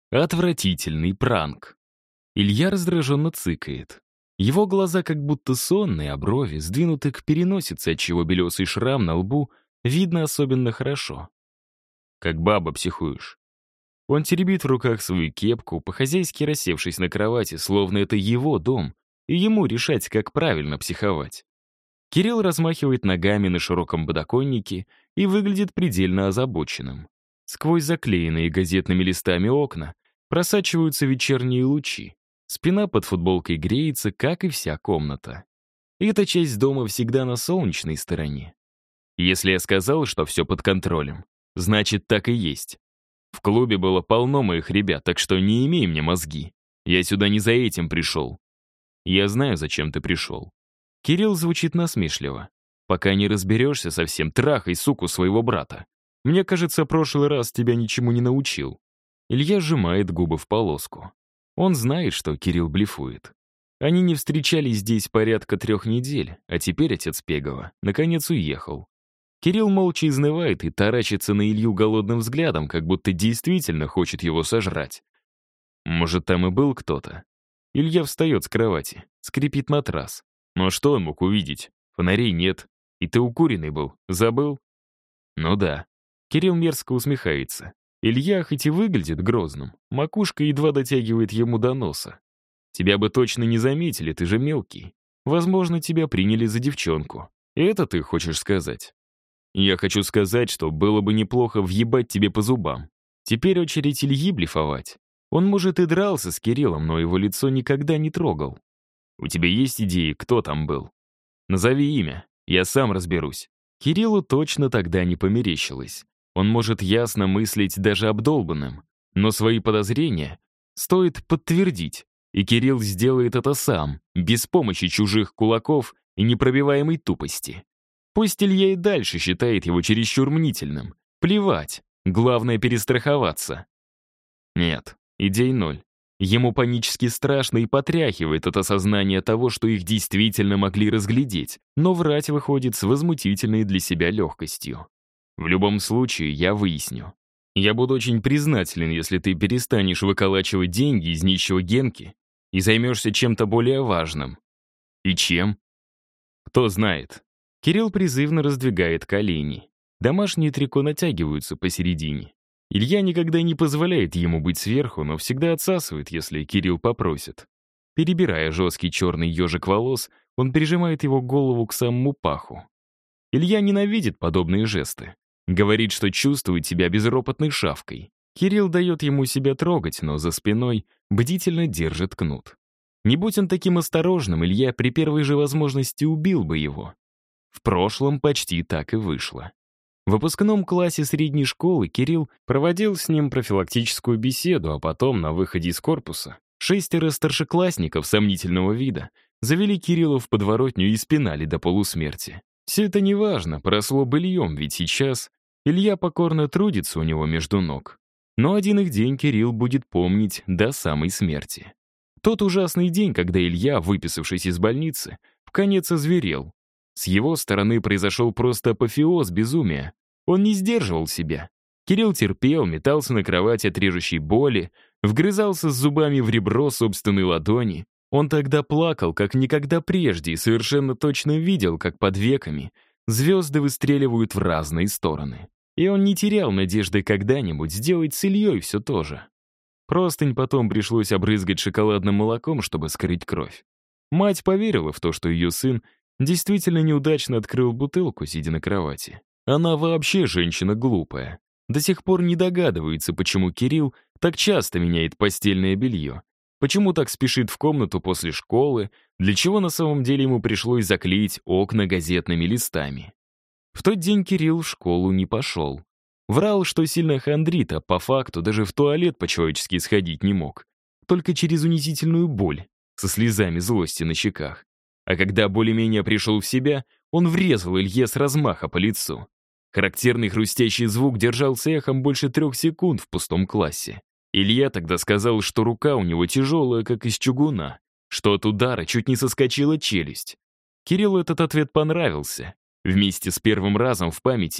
Отвратительный пранк. Илья раздраженно цыкает. Его глаза как будто сонные, а брови сдвинуты к переносице, отчего белесый шрам на лбу видно особенно хорошо. Как баба психуешь. Он теребит в руках свою кепку, по-хозяйски рассевшись на кровати, словно это его дом, и ему решать, как правильно психовать. Кирилл размахивает ногами на широком подоконнике и выглядит предельно озабоченным. Сквозь заклеенные газетными листами окна просачиваются вечерние лучи. Спина под футболкой греется, как и вся комната. Эта часть дома всегда на солнечной стороне. Если я сказал, что все под контролем, значит, так и есть. В клубе было полно моих ребят, так что не имей мне мозги. Я сюда не за этим пришел. Я знаю, зачем ты пришел. Кирилл звучит насмешливо. Пока не разберешься совсем, трахай, суку, своего брата. Мне кажется, прошлый раз тебя ничему не научил. Илья сжимает губы в полоску. Он знает, что Кирилл блефует. Они не встречались здесь порядка 3 недель, а теперь отец Пегова наконец уехал. Кирилл молча изнывает и таращится на Илью голодным взглядом, как будто действительно хочет его сожрать. Может, там и был кто-то? Илья встает с кровати, скрипит матрас. Но что он мог увидеть? Фонарей нет. И ты укуренный был, забыл? Ну да. Кирилл мерзко усмехается. Илья хоть и выглядит грозным, макушка едва дотягивает ему до носа. Тебя бы точно не заметили, ты же мелкий. Возможно, тебя приняли за девчонку. И это ты хочешь сказать? Я хочу сказать, что было бы неплохо въебать тебе по зубам. Теперь очередь Ильи блефовать. Он, может, и дрался с Кириллом, но его лицо никогда не трогал. У тебя есть идеи, кто там был? Назови имя, я сам разберусь. Кириллу точно тогда не померещилось. Он может ясно мыслить даже обдолбанным, но свои подозрения стоит подтвердить, и Кирилл сделает это сам, без помощи чужих кулаков и непробиваемой тупости. Пусть Илья и дальше считает его чересчур мнительным. Плевать, главное перестраховаться. Нет, идей ноль. Ему панически страшно и потряхивает от осознания того, что их действительно могли разглядеть, но врать выходит с возмутительной для себя легкостью. В любом случае, я выясню. Я буду очень признателен, если ты перестанешь выколачивать деньги из нищего Генки и займешься чем-то более важным. И чем? Кто знает. Кирилл призывно раздвигает колени. Домашние трико натягиваются посередине. Илья никогда не позволяет ему быть сверху, но всегда отсасывает, если Кирилл попросит. Перебирая жесткий черный ежик волос, он прижимает его голову к самому паху. Илья ненавидит подобные жесты. Говорит, что чувствует себя безропотной шавкой. Кирилл дает ему себя трогать, но за спиной бдительно держит кнут. Не будь он таким осторожным, Илья при первой же возможности убил бы его. В прошлом почти так и вышло. В выпускном классе средней школы Кирилл проводил с ним профилактическую беседу, а потом, на выходе из корпуса, 6 старшеклассников сомнительного вида завели Кирилла в подворотню и спинали до полусмерти. Все это неважно, поросло быльем, ведь сейчас Илья покорно трудится у него между ног. Но один их день Кирилл будет помнить до самой смерти. Тот ужасный день, когда Илья, выписавшись из больницы, вконец озверел. С его стороны произошел просто апофеоз безумия. Он не сдерживал себя. Кирилл терпел, метался на кровати от режущей боли, вгрызался с зубами в ребро собственной ладони. Он тогда плакал, как никогда прежде, и совершенно точно видел, как под веками звезды выстреливают в разные стороны. И он не терял надежды когда-нибудь сделать с Ильей все то же. Простынь потом пришлось обрызгать шоколадным молоком, чтобы скрыть кровь. Мать поверила в то, что ее сын действительно неудачно открыл бутылку, сидя на кровати. Она вообще женщина глупая. До сих пор не догадывается, почему Кирилл так часто меняет постельное белье. Почему так спешит в комнату после школы, для чего на самом деле ему пришлось заклеить окна газетными листами. В тот день Кирилл в школу не пошел. Врал, что сильно хандрит, а по факту даже в туалет по-человечески сходить не мог. Только через унизительную боль, со слезами злости на щеках. А когда более-менее пришел в себя, он врезал Илье с размаха по лицу. Характерный хрустящий звук держался эхом больше 3 секунд в пустом классе. Илья тогда сказал, что рука у него тяжелая, как из чугуна, что от удара чуть не соскочила челюсть. Кириллу этот ответ понравился. Вместе с первым разом в памяти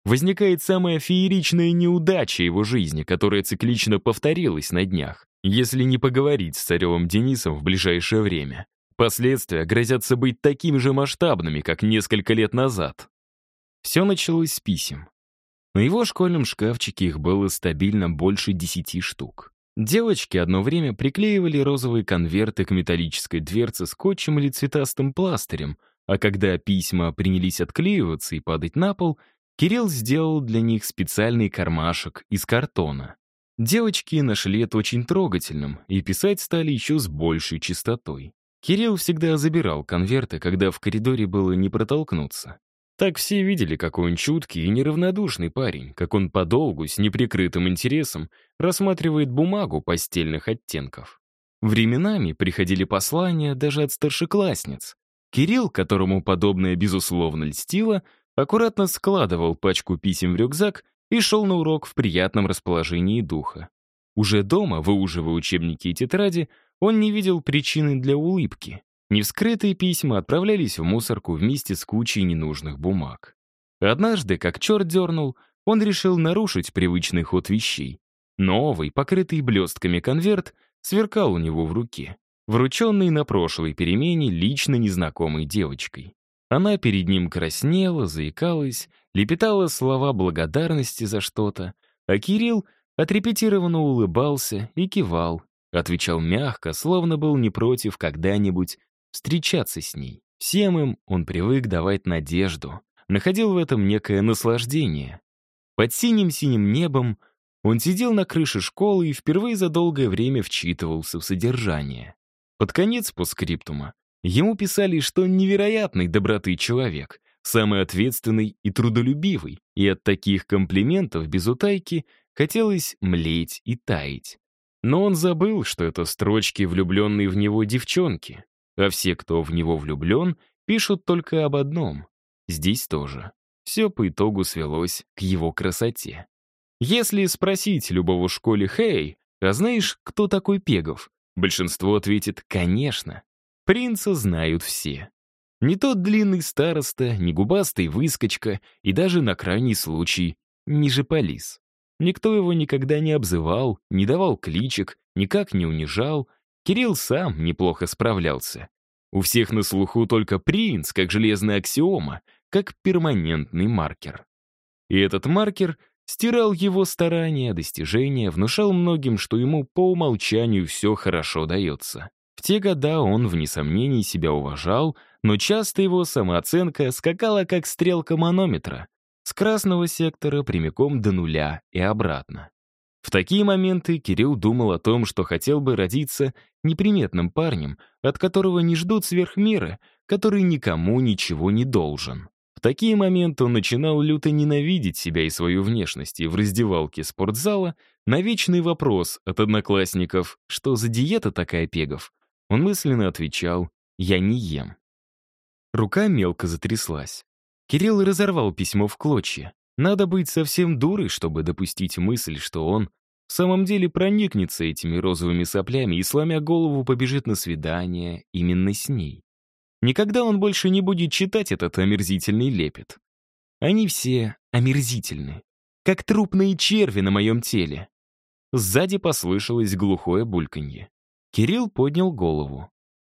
возникает самая фееричная неудача его жизни, которая циклично повторилась на днях, если не поговорить с царевым Денисом в ближайшее время. Последствия грозятся быть такими же масштабными, как несколько лет назад. Все началось с писем. На его школьном шкафчике их было стабильно больше 10 штук. Девочки одно время приклеивали розовые конверты к металлической дверце скотчем или цветастым пластырем, а когда письма принялись отклеиваться и падать на пол, Кирилл сделал для них специальный кармашек из картона. Девочки нашли это очень трогательным и писать стали еще с большей чистотой. Кирилл всегда забирал конверты, когда в коридоре было не протолкнуться. Так все видели, какой он чуткий и неравнодушный парень, как он подолгу, с неприкрытым интересом, рассматривает бумагу постельных оттенков. Временами приходили послания даже от старшеклассниц. Кирилл, которому подобное безусловно льстило, аккуратно складывал пачку писем в рюкзак и шел на урок в приятном расположении духа. Уже дома, выуживая учебники и тетради, он не видел причины для улыбки. Невскрытые письма отправлялись в мусорку вместе с кучей ненужных бумаг. Однажды, как черт дернул, он решил нарушить привычный ход вещей. Новый, покрытый блестками конверт, сверкал у него в руке, врученный на прошлой перемене лично незнакомой девочкой. Она перед ним краснела, заикалась, лепетала слова благодарности за что-то, а Кирилл отрепетированно улыбался и кивал, отвечал мягко, словно был не против когда-нибудь встречаться с ней. Всем им он привык давать надежду, находил в этом некое наслаждение. Под синим-синим небом он сидел на крыше школы и впервые за долгое время вчитывался в содержание. Под конец постскриптума ему писали, что он невероятной доброты человек, самый ответственный и трудолюбивый, и от таких комплиментов без утайки хотелось млеть и таять. Но он забыл, что это строчки влюбленной в него девчонки. А все, кто в него влюблен, пишут только об одном. Здесь тоже. Все по итогу свелось к его красоте. Если спросить любого в школе: «Хей, а знаешь, кто такой Пегов?» Большинство ответит: «Конечно». Принца знают все. Не тот длинный староста, не губастый выскочка и даже на крайний случай не жополиз. Никто его никогда не обзывал, не давал кличек, никак не унижал. Кирилл сам неплохо справлялся. У всех на слуху только принц, как железная аксиома, как перманентный маркер. И этот маркер стирал его старания, достижения, внушал многим, что ему по умолчанию все хорошо дается. В те года он, вне сомнений, себя уважал, но часто его самооценка скакала как стрелка манометра, с красного сектора прямиком до нуля и обратно. В такие моменты Кирилл думал о том, что хотел бы родиться неприметным парнем, от которого не ждут сверхмеры, который никому ничего не должен. В такие моменты он начинал люто ненавидеть себя и свою внешность, и в раздевалке спортзала на вечный вопрос от одноклассников: «Что за диета такая, Пегов?», он мысленно отвечал: «Я не ем». Рука мелко затряслась. Кирилл разорвал письмо в клочья. Надо быть совсем дурой, чтобы допустить мысль, что он в самом деле проникнется этими розовыми соплями и, сломя голову, побежит на свидание именно с ней. Никогда он больше не будет читать этот омерзительный лепет. Они все омерзительны, как трупные черви на моем теле. Сзади послышалось глухое бульканье. Кирилл поднял голову.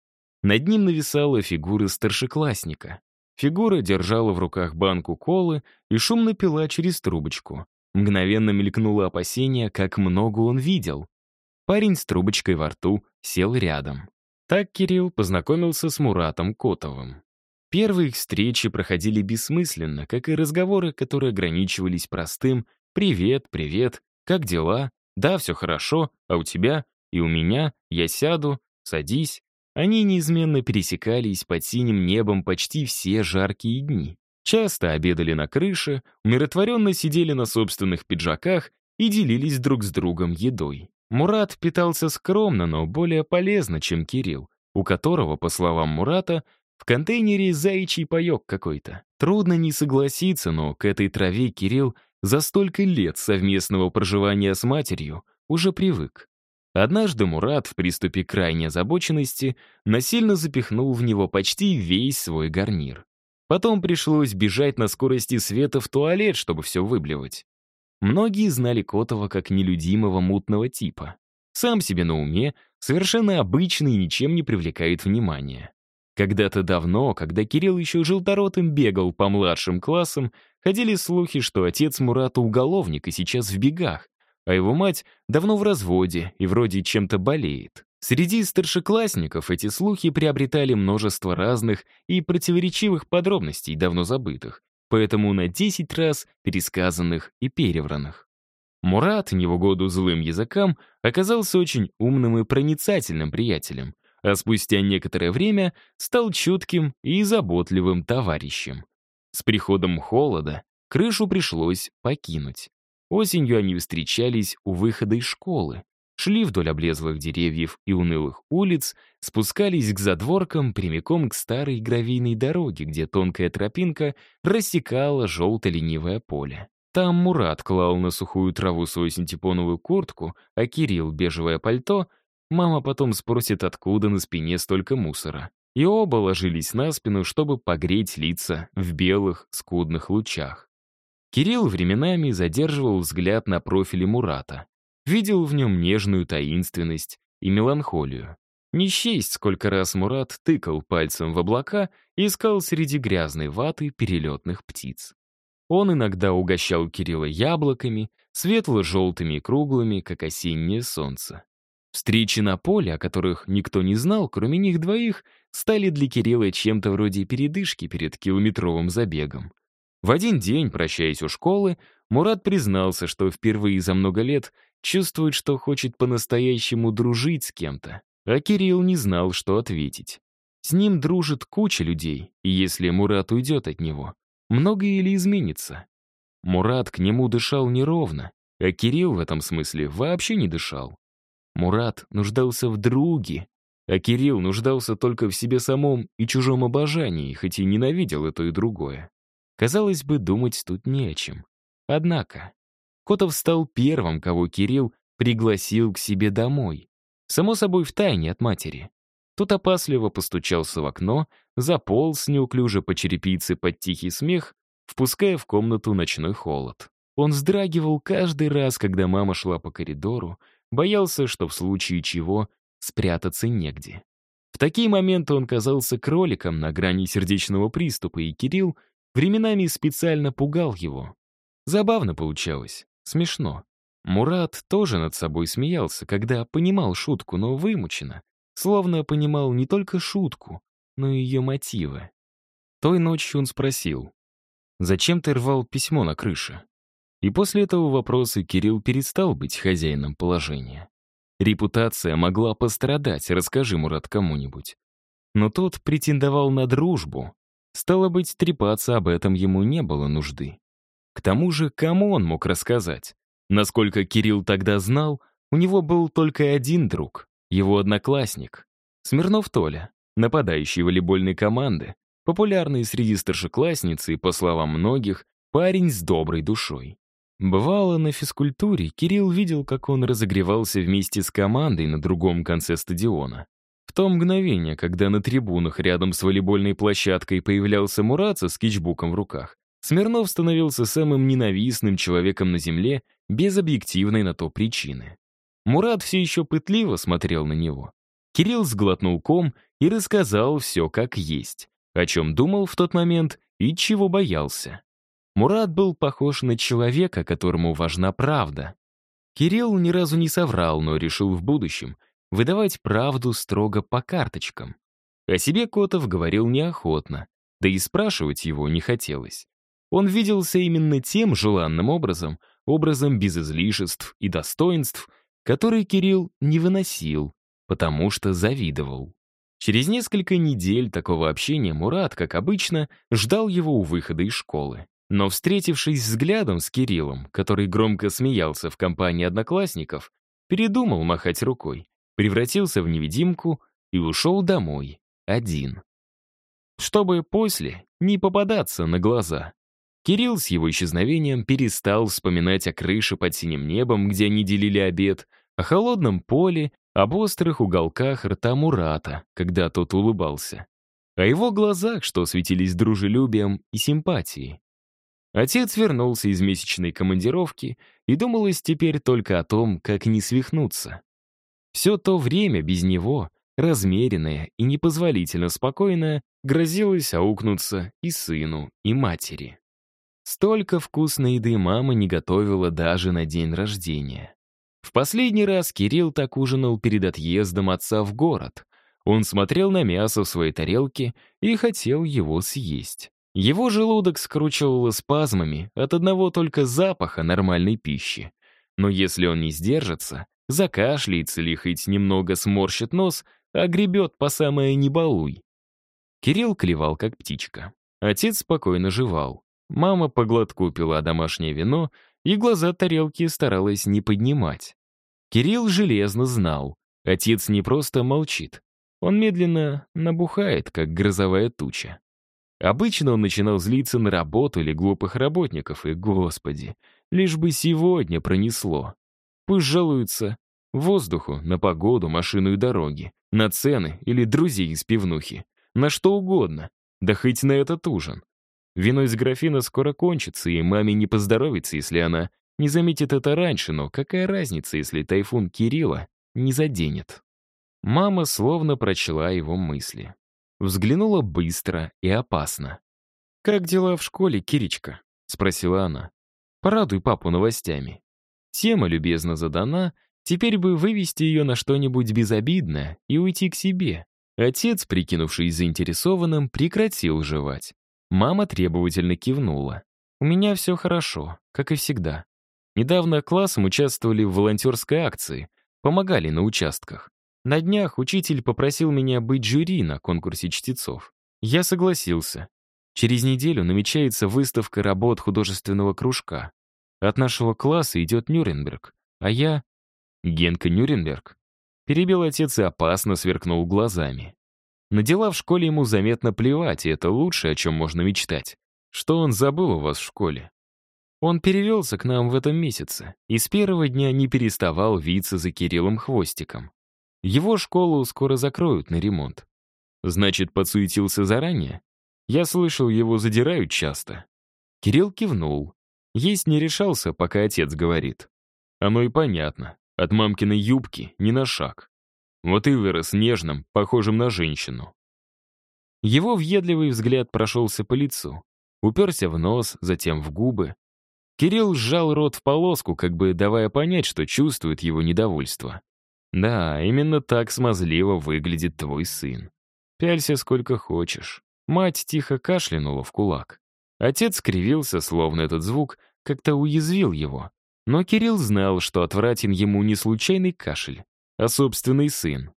Над ним нависала фигура старшеклассника. Фигура держала в руках банку колы и шумно пила через трубочку. Мгновенно мелькнуло опасение, как много он видел. Парень с трубочкой во рту сел рядом. Так Кирилл познакомился с Муратом Котовым. Первые их встречи проходили бессмысленно, как и разговоры, которые ограничивались простым «Привет, привет, как дела? Да, все хорошо, а у тебя? И у меня? Я сяду, садись». Они неизменно пересекались под синим небом почти все жаркие дни. Часто обедали на крыше, умиротворенно сидели на собственных пиджаках и делились друг с другом едой. Мурат питался скромно, но более полезно, чем Кирилл, у которого, по словам Мурата, в контейнере заячий паёк какой-то. Трудно не согласиться, но к этой траве Кирилл за столько лет совместного проживания с матерью уже привык. Однажды Мурат в приступе крайней озабоченности насильно запихнул в него почти весь свой гарнир. Потом пришлось бежать на скорости света в туалет, чтобы все выблевать. Многие знали Котова как нелюдимого мутного типа. Сам себе на уме, совершенно обычный и ничем не привлекает внимания. Когда-то давно, когда Кирилл еще желторотым бегал по младшим классам, ходили слухи, что отец Мурата уголовник и сейчас в бегах, а его мать давно в разводе и вроде чем-то болеет. Среди старшеклассников эти слухи приобретали множество разных и противоречивых подробностей, давно забытых, поэтому на 10 раз пересказанных и перевранных. Мурат, не в угоду злым языкам, оказался очень умным и проницательным приятелем, а спустя некоторое время стал чутким и заботливым товарищем. С приходом холода крышу пришлось покинуть. Осенью они встречались у выхода из школы, шли вдоль облезлых деревьев и унылых улиц, спускались к задворкам прямиком к старой гравийной дороге, где тонкая тропинка рассекала желто-ленивое поле. Там Мурат клал на сухую траву свою синтепоновую куртку, а Кирилл — бежевое пальто. Мама потом спросит, откуда на спине столько мусора. И оба ложились на спину, чтобы погреть лица в белых, скудных лучах. Кирилл временами задерживал взгляд на профиле Мурата. Видел в нем нежную таинственность и меланхолию. Не счесть, сколько раз Мурат тыкал пальцем в облака и искал среди грязной ваты перелетных птиц. Он иногда угощал Кирилла яблоками, светло-желтыми и круглыми, как осеннее солнце. Встречи на поле, о которых никто не знал, кроме них двоих, стали для Кирилла чем-то вроде передышки перед километровым забегом. В один день, прощаясь у школы, Мурат признался, что впервые за много лет чувствует, что хочет по-настоящему дружить с кем-то, а Кирилл не знал, что ответить. С ним дружит куча людей, и если Мурат уйдет от него, многое ли изменится? Мурат к нему дышал неровно, а Кирилл в этом смысле вообще не дышал. Мурат нуждался в друге, а Кирилл нуждался только в себе самом и чужом обожании, хоть и ненавидел и то, и другое. Казалось бы, думать тут не о чем. Однако, Котов стал первым, кого Кирилл пригласил к себе домой. Само собой, втайне от матери. Тот опасливо постучался в окно, заполз неуклюже по черепице под тихий смех, впуская в комнату ночной холод. Он вздрагивал каждый раз, когда мама шла по коридору, боялся, что в случае чего спрятаться негде. В такие моменты он казался кроликом на грани сердечного приступа, и Кирилл временами специально пугал его. Забавно получалось, смешно. Мурат тоже над собой смеялся, когда понимал шутку, но вымученно, словно понимал не только шутку, но и ее мотивы. Той ночью он спросил: «Зачем ты рвал письмо на крыше?» И после этого вопроса Кирилл перестал быть хозяином положения. Репутация могла пострадать, расскажи, Мурат, кому-нибудь. Но тот претендовал на дружбу. Стало быть, трепаться об этом ему не было нужды. К тому же, кому он мог рассказать? Насколько Кирилл тогда знал, у него был только один друг, его одноклассник. Смирнов Толя, нападающий волейбольной команды, популярный среди старшеклассниц и, по словам многих, парень с доброй душой. Бывало, на физкультуре Кирилл видел, как он разогревался вместе с командой на другом конце стадиона. В то мгновение, когда на трибунах рядом с волейбольной площадкой появлялся Мурат со скетчбуком в руках, Смирнов становился самым ненавистным человеком на земле без объективной на то причины. Мурат все еще пытливо смотрел на него. Кирилл сглотнул ком и рассказал все как есть, о чем думал в тот момент и чего боялся. Мурат был похож на человека, которому важна правда. Кирилл ни разу не соврал, но решил в будущем выдавать правду строго по карточкам. О себе Котов говорил неохотно, да и спрашивать его не хотелось. Он виделся именно тем желанным образом без излишеств и достоинств, который Кирилл не выносил, потому что завидовал. Через несколько недель такого общения Мурат, как обычно, ждал его у выхода из школы. Но, встретившись взглядом с Кириллом, который громко смеялся в компании одноклассников, передумал махать рукой, превратился в невидимку и ушел домой, один. Чтобы после не попадаться на глаза. Кирилл с его исчезновением перестал вспоминать о крыше под синим небом, где они делили обед, о холодном поле, об острых уголках рта Мурата, когда тот улыбался. о его глазах, что светились дружелюбием и симпатией. Отец вернулся из месячной командировки, и думалось теперь только о том, как не свихнуться. Все то время без него, размеренное и непозволительно спокойное, грозилось аукнуться и сыну, и матери. Столько вкусной еды мама не готовила даже на день рождения. В последний раз Кирилл так ужинал перед отъездом отца в город. Он смотрел на мясо в своей тарелке и хотел его съесть. Его желудок скручивало спазмами от одного только запаха нормальной пищи. Но если он не сдержится, закашляется или хоть немного сморщит нос, а гребет по самое не балуй. Кирилл клевал, как птичка. Отец спокойно жевал. Мама по глотку пила домашнее вино и глаза тарелки старалась не поднимать. Кирилл железно знал, отец не просто молчит. Он медленно набухает, как грозовая туча. Обычно он начинал злиться на работу или глупых работников, и, господи, лишь бы сегодня пронесло. Пусть жалуются воздуху, на погоду, машину и дороги, на цены или друзей из пивнухи, на что угодно, да хоть на этот ужин. Вино из графина скоро кончится, и маме не поздоровится, если она не заметит это раньше, но какая разница, если тайфун Кирилла не заденет? Мама словно прочла его мысли. Взглянула быстро и опасно. «Как дела в школе, Киричка?» — спросила она. «Порадуй папу новостями». Тема любезно задана, теперь бы вывести ее на что-нибудь безобидное и уйти к себе. Отец, прикинувшись заинтересованным, прекратил жевать. Мама требовательно кивнула. «У меня все хорошо, как и всегда. Недавно классом участвовали в волонтерской акции, помогали на участках. На днях учитель попросил меня быть жюри на конкурсе чтецов. Я согласился. Через неделю намечается выставка работ художественного кружка. От нашего класса идет Нюрнберг, а я... Генка Нюрнберг. Перебил отец и опасно сверкнул глазами. На дела в школе ему заметно плевать, и это лучшее, о чем можно мечтать. Что он забыл у вас в школе? Он перевелся к нам в этом месяце и с первого дня не переставал виться за Кириллом хвостиком. Его школу скоро закроют на ремонт. Значит, подсуетился заранее? Я слышал, его задирают часто. Кирилл кивнул. Есть не решался, пока отец говорит. Оно и понятно. От мамкиной юбки ни на шаг. Вот и вырос нежным, похожим на женщину. Его въедливый взгляд прошелся по лицу. Уперся в нос, затем в губы. Кирилл сжал рот в полоску, как бы давая понять, что чувствует его недовольство. Да, именно так смазливо выглядит твой сын. Пялься сколько хочешь. Мать тихо кашлянула в кулак. Отец скривился, словно этот звук как-то уязвил его. Но Кирилл знал, что отвратен ему не случайный кашель, а собственный сын.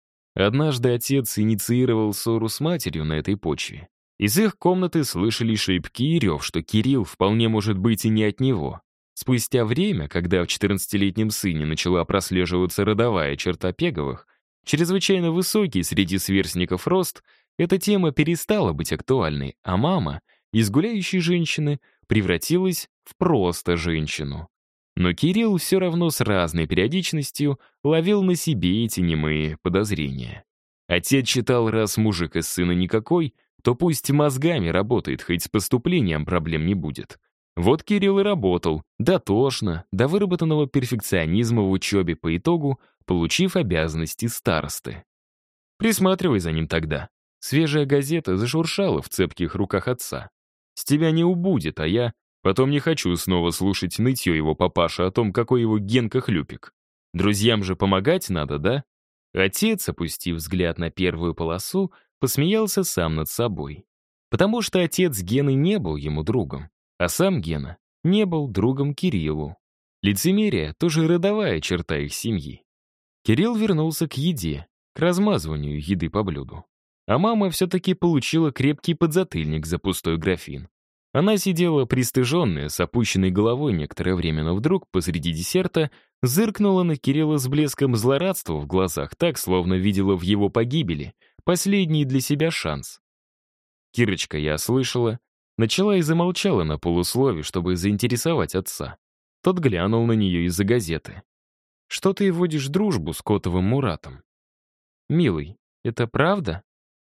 Однажды отец инициировал ссору с матерью на этой почве. Из их комнаты слышали шепки и рев, что Кирилл вполне может быть и не от него. Спустя время, когда в 14-летнем сыне начала прослеживаться родовая черта Пеговых, чрезвычайно высокий среди сверстников рост, эта тема перестала быть актуальной, а мама из гуляющей женщины превратилась в просто женщину. Но Кирилл все равно с разной периодичностью ловил на себе эти немые подозрения. Отец считал, раз мужик из сына никакой, то пусть мозгами работает, хоть с поступлением проблем не будет. Вот Кирилл и работал, дотошно, до выработанного перфекционизма в учебе по итогу, получив обязанности старосты. Присматривай за ним тогда. Свежая газета зашуршала в цепких руках отца. С тебя не убудет, а я потом не хочу снова слушать нытье его папаша о том, какой его Генка хлюпик. Друзьям же помогать надо, да? Отец, опустив взгляд на первую полосу, посмеялся сам над собой. Потому что отец Гены не был ему другом, а сам Гена не был другом Кириллу. Лицемерие — тоже родовая черта их семьи. Кирилл вернулся к еде, к размазыванию еды по блюду. А мама все-таки получила крепкий подзатыльник за пустой графин. Она сидела пристыженная, с опущенной головой некоторое время, но вдруг посреди десерта зыркнула на Кирилла с блеском злорадства в глазах, так, словно видела в его погибели последний для себя шанс. «Кирочка, я слышала», начала и замолчала на полуслове, чтобы заинтересовать отца. Тот глянул на нее из-за газеты. «Что ты водишь дружбу с Котовым Муратом?» «Милый, это правда?»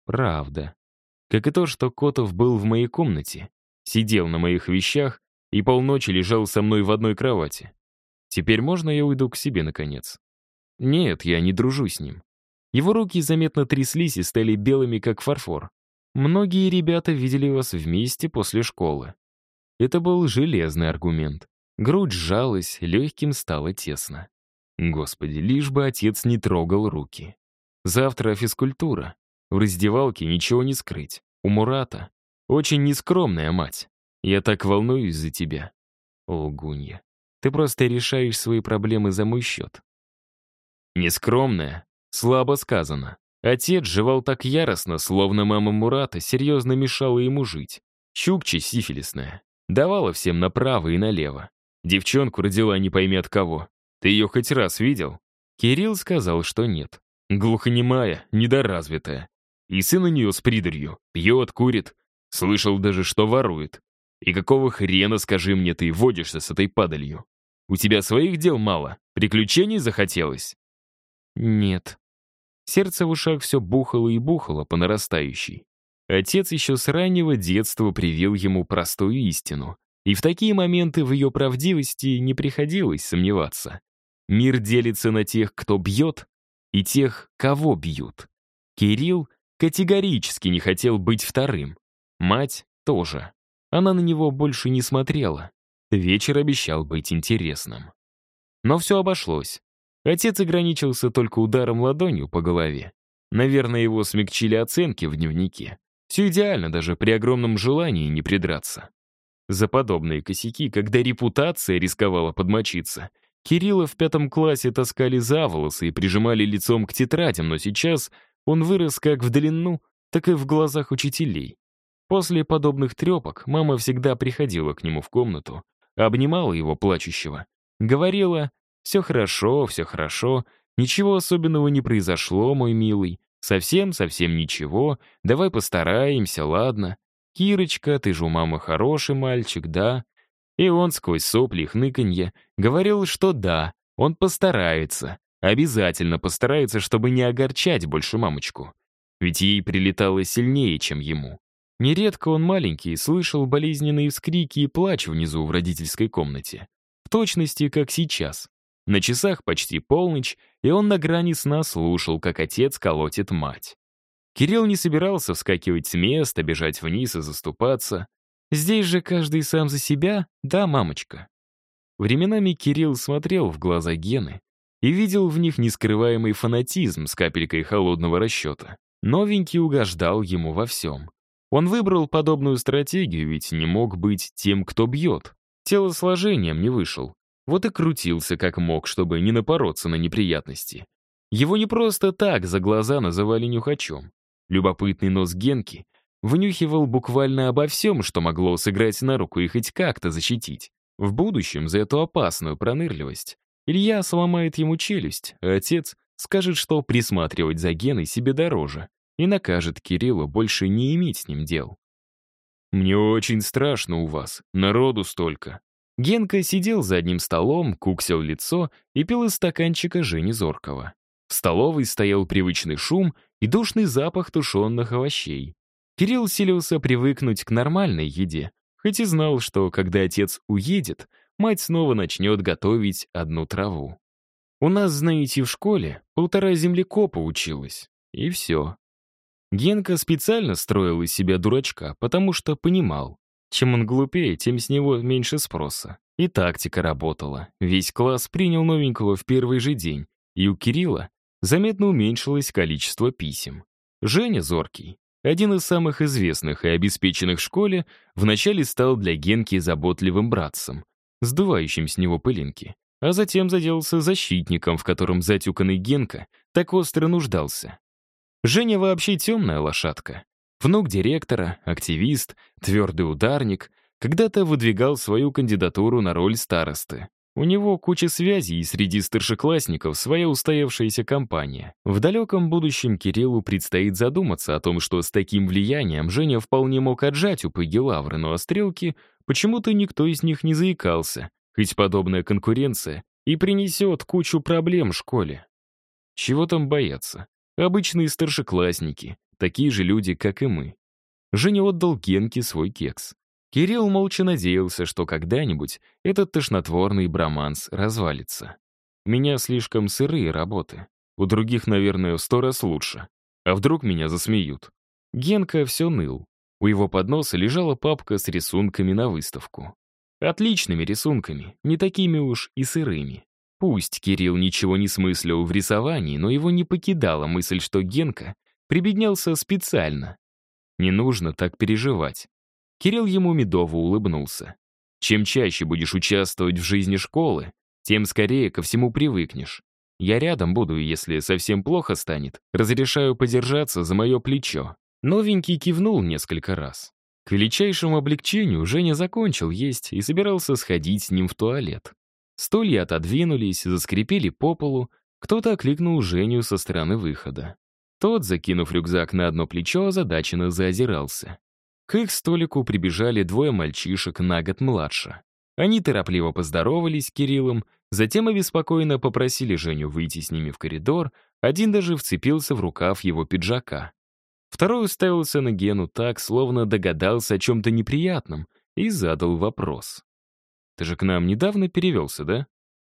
Правда. Как и то, что Котов был в моей комнате, сидел на моих вещах и полночи лежал со мной в одной кровати. Теперь можно я уйду к себе, наконец? Нет, я не дружу с ним. Его руки заметно тряслись и стали белыми, как фарфор. Многие ребята видели вас вместе после школы. Это был железный аргумент. Грудь сжалась, легким стало тесно. Господи, лишь бы отец не трогал руки. Завтра физкультура. В раздевалке ничего не скрыть. У Мурата очень нескромная мать. Я так волнуюсь за тебя. Лгунья, ты просто решаешь свои проблемы за мой счет. Нескромная? Слабо сказано. Отец жевал так яростно, словно мама Мурата серьезно мешала ему жить. Чукча сифилисная. Давала всем направо и налево. Девчонку родила не пойми от кого. Ты ее хоть раз видел? Кирилл сказал, что нет. Глухонемая, недоразвитая. И сын у нее с придурью. Пьет, курит. Слышал даже, что ворует. И какого хрена, скажи мне, ты водишься с этой падалью? У тебя своих дел мало? Приключений захотелось? Нет. Сердце в ушах все бухало и бухало по нарастающей. Отец еще с раннего детства привил ему простую истину. И в такие моменты в ее правдивости не приходилось сомневаться. Мир делится на тех, кто бьет, и тех, кого бьют. Кирилл категорически не хотел быть вторым. Мать тоже. Она на него больше не смотрела. Вечер обещал быть интересным. Но все обошлось. Отец ограничился только ударом ладонью по голове. Наверное, его смягчили оценки в дневнике. Все идеально, даже при огромном желании не придраться. За подобные косяки, когда репутация рисковала подмочиться, Кирилла в 5 классе таскали за волосы и прижимали лицом к тетрадям, но сейчас он вырос как в длину, так и в глазах учителей. После подобных трепок мама всегда приходила к нему в комнату, обнимала его плачущего, говорила: все хорошо, ничего особенного не произошло, мой милый, совсем-совсем ничего, давай постараемся, ладно? Кирочка, ты же у мамы хороший мальчик, да?» И он сквозь сопли и хныканье говорил, что да, он постарается, обязательно постарается, чтобы не огорчать больше мамочку. Ведь ей прилетало сильнее, чем ему. Нередко он маленький слышал болезненные вскрики и плач внизу в родительской комнате. В точности, как сейчас. На часах почти полночь, и он на грани сна слушал, как отец колотит мать. Кирилл не собирался вскакивать с места, бежать вниз и заступаться. Здесь же каждый сам за себя, да, мамочка? Временами Кирилл смотрел в глаза Гены и видел в них нескрываемый фанатизм с капелькой холодного расчета. Новенький угождал ему во всем. Он выбрал подобную стратегию, ведь не мог быть тем, кто бьет. Телосложением не вышел. Вот и крутился как мог, чтобы не напороться на неприятности. Его не просто так за глаза называли нюхачом. Любопытный нос Генки вынюхивал буквально обо всем, что могло сыграть на руку и хоть как-то защитить. В будущем за эту опасную пронырливость Илья сломает ему челюсть, а отец скажет, что присматривать за Геной себе дороже, и накажет Кирилла больше не иметь с ним дел. «Мне очень страшно у вас, народу столько». Генка сидел за одним столом, куксил лицо и пил из стаканчика Жени Зоркова. В столовой стоял привычный шум и душный запах тушеных овощей. Кирилл силился привыкнуть к нормальной еде, хоть и знал, что, когда отец уедет, мать снова начнет готовить одну траву. «У нас, знаете, в школе 1,5 землекопа училось, и все». Генка специально строил из себя дурачка, потому что понимал, чем он глупее, тем с него меньше спроса. И тактика работала. Весь класс принял новенького в первый же день, и у Кирилла заметно уменьшилось количество писем. Женя Зоркий, один из самых известных и обеспеченных в школе, вначале стал для Генки заботливым братцем, сдувающим с него пылинки, а затем заделался защитником, в котором затюканный Генка так остро нуждался. Женя вообще темная лошадка. Внук директора, активист, твердый ударник, когда-то выдвигал свою кандидатуру на роль старосты. У него куча связей, и среди старшеклассников своя устоявшаяся компания. В далеком будущем Кириллу предстоит задуматься о том, что с таким влиянием Женя вполне мог отжать у Пыги лавры, но о Стрелке почему-то никто из них не заикался, хоть подобная конкуренция и принесет кучу проблем в школе. Чего там бояться? Обычные старшеклассники, такие же люди, как и мы. Женя отдал Генке свой кекс. Кирилл молча надеялся, что когда-нибудь этот тошнотворный броманс развалится. У меня слишком сырые работы. У других, наверное, в 100 раз лучше. А вдруг меня засмеют? Генка все ныл. У его подноса лежала папка с рисунками на выставку. Отличными рисунками, не такими уж и сырыми. Пусть Кирилл ничего не смыслил в рисовании, но его не покидала мысль, что Генка прибеднялся специально. Не нужно так переживать. Кирилл ему медово улыбнулся. Чем чаще будешь участвовать в жизни школы, тем скорее ко всему привыкнешь. Я рядом буду, и если совсем плохо станет, разрешаю подержаться за мое плечо. Новенький кивнул несколько раз. К величайшему облегчению Женя закончил есть и собирался сходить с ним в туалет. Стулья отодвинулись, заскрипели по полу, кто-то окликнул Женю со стороны выхода. Тот, закинув рюкзак на одно плечо, озадаченно заозирался. К их столику прибежали двое мальчишек на год младше. Они торопливо поздоровались с Кириллом, затем обеспокоенно попросили Женю выйти с ними в коридор, один даже вцепился в рукав его пиджака. Второй уставился на Гену так, словно догадался о чем-то неприятном, и задал вопрос. «Ты же к нам недавно перевелся, да?»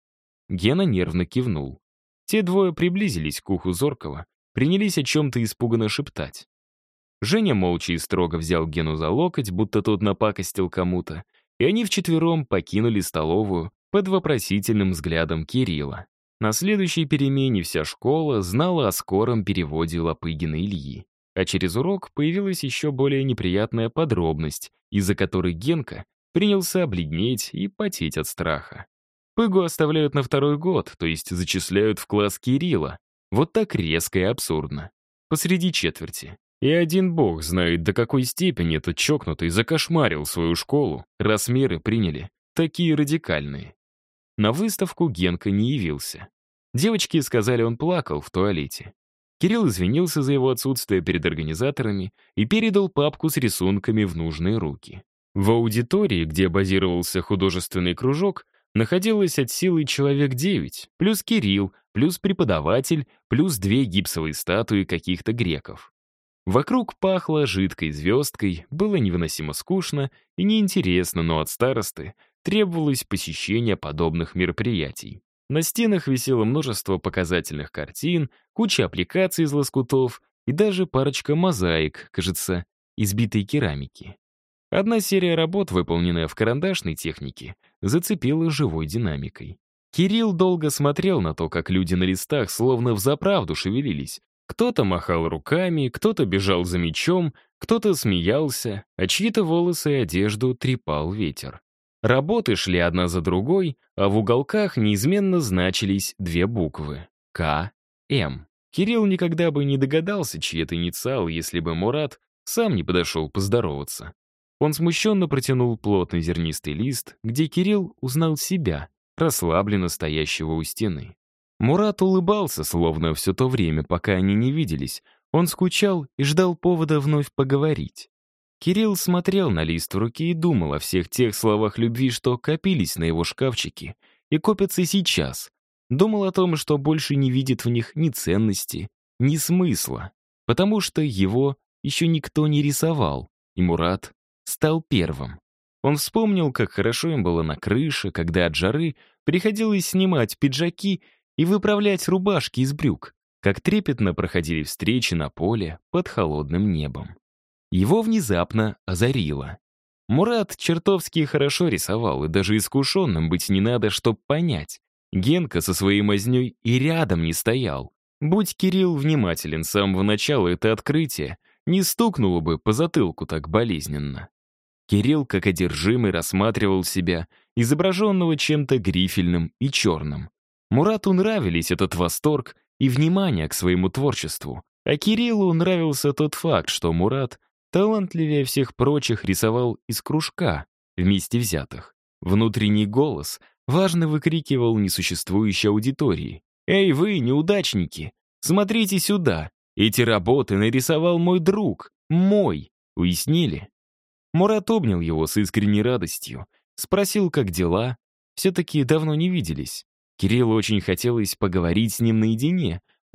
Гена нервно кивнул. Те двое приблизились к уху Зоркова, принялись о чем-то испуганно шептать. Женя молча и строго взял Гену за локоть, будто тот напакостил кому-то, и они вчетвером покинули столовую под вопросительным взглядом Кирилла. На следующей перемене вся школа знала о скором переводе Лопыгина Ильи. А через урок появилась еще более неприятная подробность, из-за которой Генка принялся бледнеть и потеть от страха. Пыгу оставляют на 2-й год, то есть зачисляют в класс Кирилла. Вот так резко и абсурдно. Посреди четверти. И один бог знает, до какой степени этот чокнутый закошмарил свою школу, раз меры приняли такие радикальные. На выставку Генка не явился. Девочки сказали, он плакал в туалете. Кирилл извинился за его отсутствие перед организаторами и передал папку с рисунками в нужные руки. В аудитории, где базировался художественный кружок, находилось от силы человек 9, плюс Кирилл, плюс преподаватель, плюс 2 гипсовые статуи каких-то греков. Вокруг пахло жидкой звездкой, было невыносимо скучно и неинтересно, но от старосты требовалось посещение подобных мероприятий. На стенах висело множество показательных картин, куча аппликаций из лоскутов и даже парочка мозаик, кажется, избитой керамики. Одна серия работ, выполненная в карандашной технике, зацепила живой динамикой. Кирилл долго смотрел на то, как люди на листах словно взаправду шевелились. Кто-то махал руками, кто-то бежал за мячом, кто-то смеялся, а чьи-то волосы и одежду трепал ветер. Работы шли одна за другой, а в уголках неизменно значились 2 буквы — К, М. Кирилл никогда бы не догадался, чьи это инициалы, если бы Мурат сам не подошел поздороваться. Он смущенно протянул плотный зернистый лист, где Кирилл узнал себя, расслабленно стоящего у стены. Мурат улыбался, словно все то время, пока они не виделись. Он скучал и ждал повода вновь поговорить. Кирилл смотрел на лист в руке и думал о всех тех словах любви, что копились на его шкафчике и копятся сейчас. Думал о том, что больше не видит в них ни ценности, ни смысла, потому что его еще никто не рисовал, и Мурат стал первым. Он вспомнил, как хорошо им было на крыше, когда от жары приходилось снимать пиджаки и выправлять рубашки из брюк, как трепетно проходили встречи на поле под холодным небом. Его внезапно озарило. Мурат чертовски хорошо рисовал, и даже искушенным быть не надо, чтоб понять. Генка со своей мазнёй и рядом не стоял. Будь Кирилл внимателен с самого начала, это открытие не стукнуло бы по затылку так болезненно. Кирилл, как одержимый, рассматривал себя, изображенного чем-то грифельным и черным. Мурату нравились этот восторг и внимание к своему творчеству, а Кириллу нравился тот факт, что Мурат талантливее всех прочих рисовал из кружка, вместе взятых. Внутренний голос важно выкрикивал несуществующей аудитории: «Эй вы, неудачники, смотрите сюда! Эти работы нарисовал мой друг, мой!» Уяснили? Мурат обнял его с искренней радостью, спросил, как дела. Все-таки давно не виделись. Кириллу очень хотелось поговорить с ним наедине,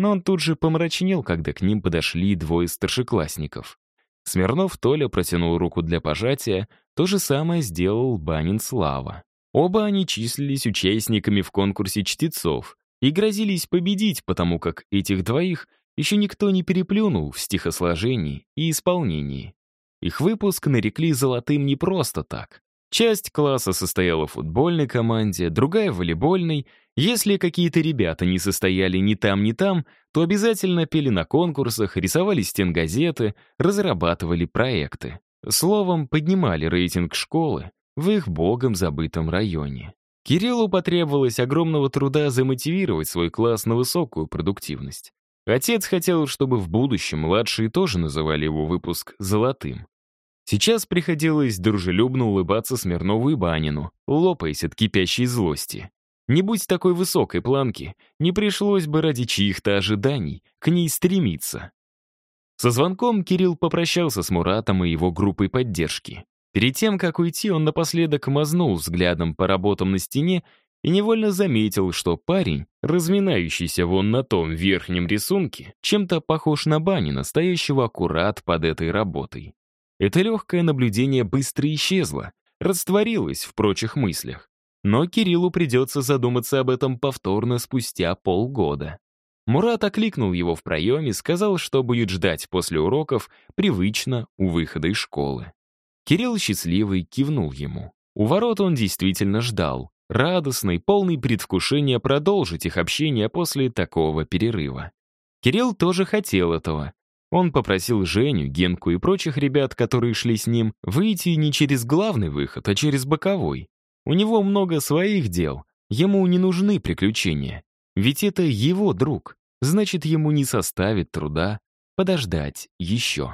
но он тут же помрачнел, когда к ним подошли двое старшеклассников. Смирнов Толя протянул руку для пожатия, то же самое сделал Банин Слава. Оба они числились участниками в конкурсе чтецов и грозились победить, потому как этих двоих еще никто не переплюнул в стихосложении и исполнении. Их выпуск нарекли «золотым» не просто так. Часть класса состояла в футбольной команде, другая — в волейбольной. Если какие-то ребята не состояли ни там, ни там, то обязательно пели на конкурсах, рисовали стенгазеты, разрабатывали проекты. Словом, поднимали рейтинг школы в их богом забытом районе. Кириллу потребовалось огромного труда замотивировать свой класс на высокую продуктивность. Отец хотел, чтобы в будущем младшие тоже называли его выпуск «золотым». Сейчас приходилось дружелюбно улыбаться Смирнову и Банину, лопаясь от кипящей злости. Не будь такой высокой планки, не пришлось бы ради чьих-то ожиданий к ней стремиться. Со звонком Кирилл попрощался с Муратом и его группой поддержки. Перед тем, как уйти, он напоследок мазнул взглядом по работам на стене и невольно заметил, что парень, разминающийся вон на том верхнем рисунке, чем-то похож на Банина, стоящего аккурат под этой работой. Это легкое наблюдение быстро исчезло, растворилось в прочих мыслях. Но Кириллу придется задуматься об этом повторно спустя полгода. Мурат окликнул его в проеме, сказал, что будет ждать после уроков, привычно у выхода из школы. Кирилл, счастливый, кивнул ему. У ворот он действительно ждал, радостный, полный предвкушения продолжить их общение после такого перерыва. Кирилл тоже хотел этого. Он попросил Женю, Генку и прочих ребят, которые шли с ним, выйти не через главный выход, а через боковой. У него много своих дел, ему не нужны приключения. Ведь это его друг, значит, ему не составит труда подождать еще.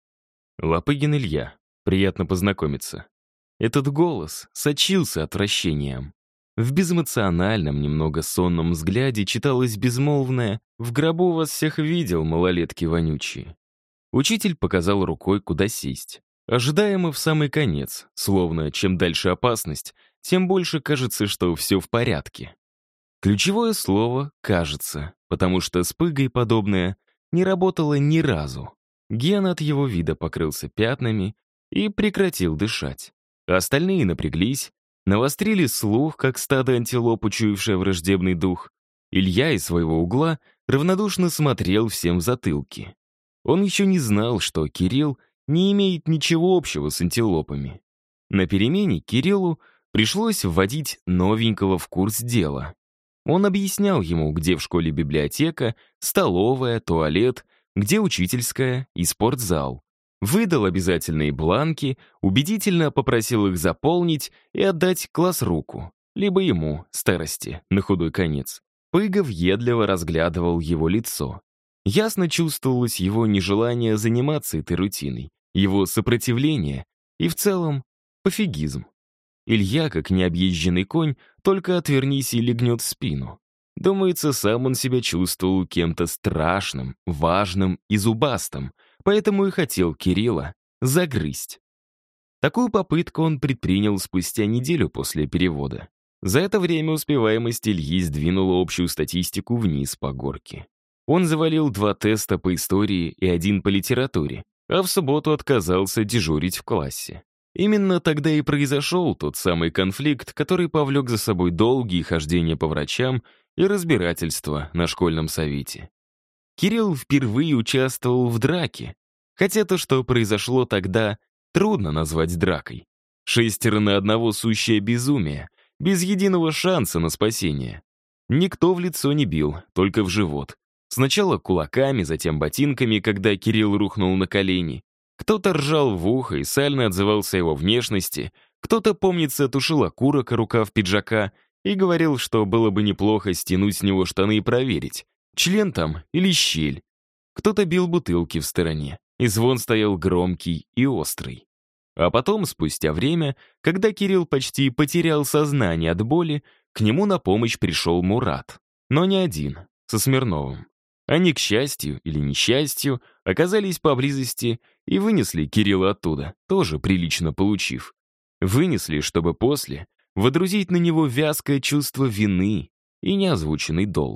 Лопыгин Илья. Приятно познакомиться. Этот голос сочился отвращением. В безэмоциональном, немного сонном взгляде читалось безмолвное «В гробу вас всех видел, малолетки вонючие». Учитель показал рукой, куда сесть. Ожидаемо в самый конец, словно чем дальше опасность, тем больше кажется, что все в порядке. Ключевое слово «кажется», потому что с Пыгой подобное не работало ни разу. Ген от его вида покрылся пятнами и прекратил дышать. Остальные напряглись, навострили слух, как стадо антилоп, учуявшее враждебный дух. Илья из своего угла равнодушно смотрел всем в затылки. Он еще не знал, что Кирилл не имеет ничего общего с антилопами. На перемене Кириллу пришлось вводить новенького в курс дела. Он объяснял ему, где в школе библиотека, столовая, туалет, где учительская и спортзал. Выдал обязательные бланки, убедительно попросил их заполнить и отдать классруку, либо ему, старости, на худой конец. Пыга въедливо разглядывал его лицо. Ясно чувствовалось его нежелание заниматься этой рутиной, его сопротивление и, в целом, пофигизм. Илья, как необъезженный конь, только отвернись и легнет в спину. Думается, сам он себя чувствовал кем-то страшным, важным и зубастым, поэтому и хотел Кирилла загрызть. Такую попытку он предпринял спустя неделю после перевода. За это время успеваемость Ильи сдвинула общую статистику вниз по горке. Он завалил 2 теста по истории и 1 по литературе, а в субботу отказался дежурить в классе. Именно тогда и произошел тот самый конфликт, который повлек за собой долгие хождения по врачам и разбирательства на школьном совете. Кирилл впервые участвовал в драке, хотя то, что произошло тогда, трудно назвать дракой. 6 на 1 сущее безумие, без единого шанса на спасение. Никто в лицо не бил, только в живот. Сначала кулаками, затем ботинками, когда Кирилл рухнул на колени. Кто-то ржал в ухо и сально отзывался о его внешности, кто-то, помнится, тушил окурок о рукав пиджака и говорил, что было бы неплохо стянуть с него штаны и проверить, член там или щель. Кто-то бил бутылки в стороне, и звон стоял громкий и острый. А потом, спустя время, когда Кирилл почти потерял сознание от боли, к нему на помощь пришел Мурат. Но не один, со Смирновым. Они, к счастью или несчастью, оказались поблизости и вынесли Кирилла оттуда, тоже прилично получив. Вынесли, чтобы после водрузить на него вязкое чувство вины и неозвученный долг.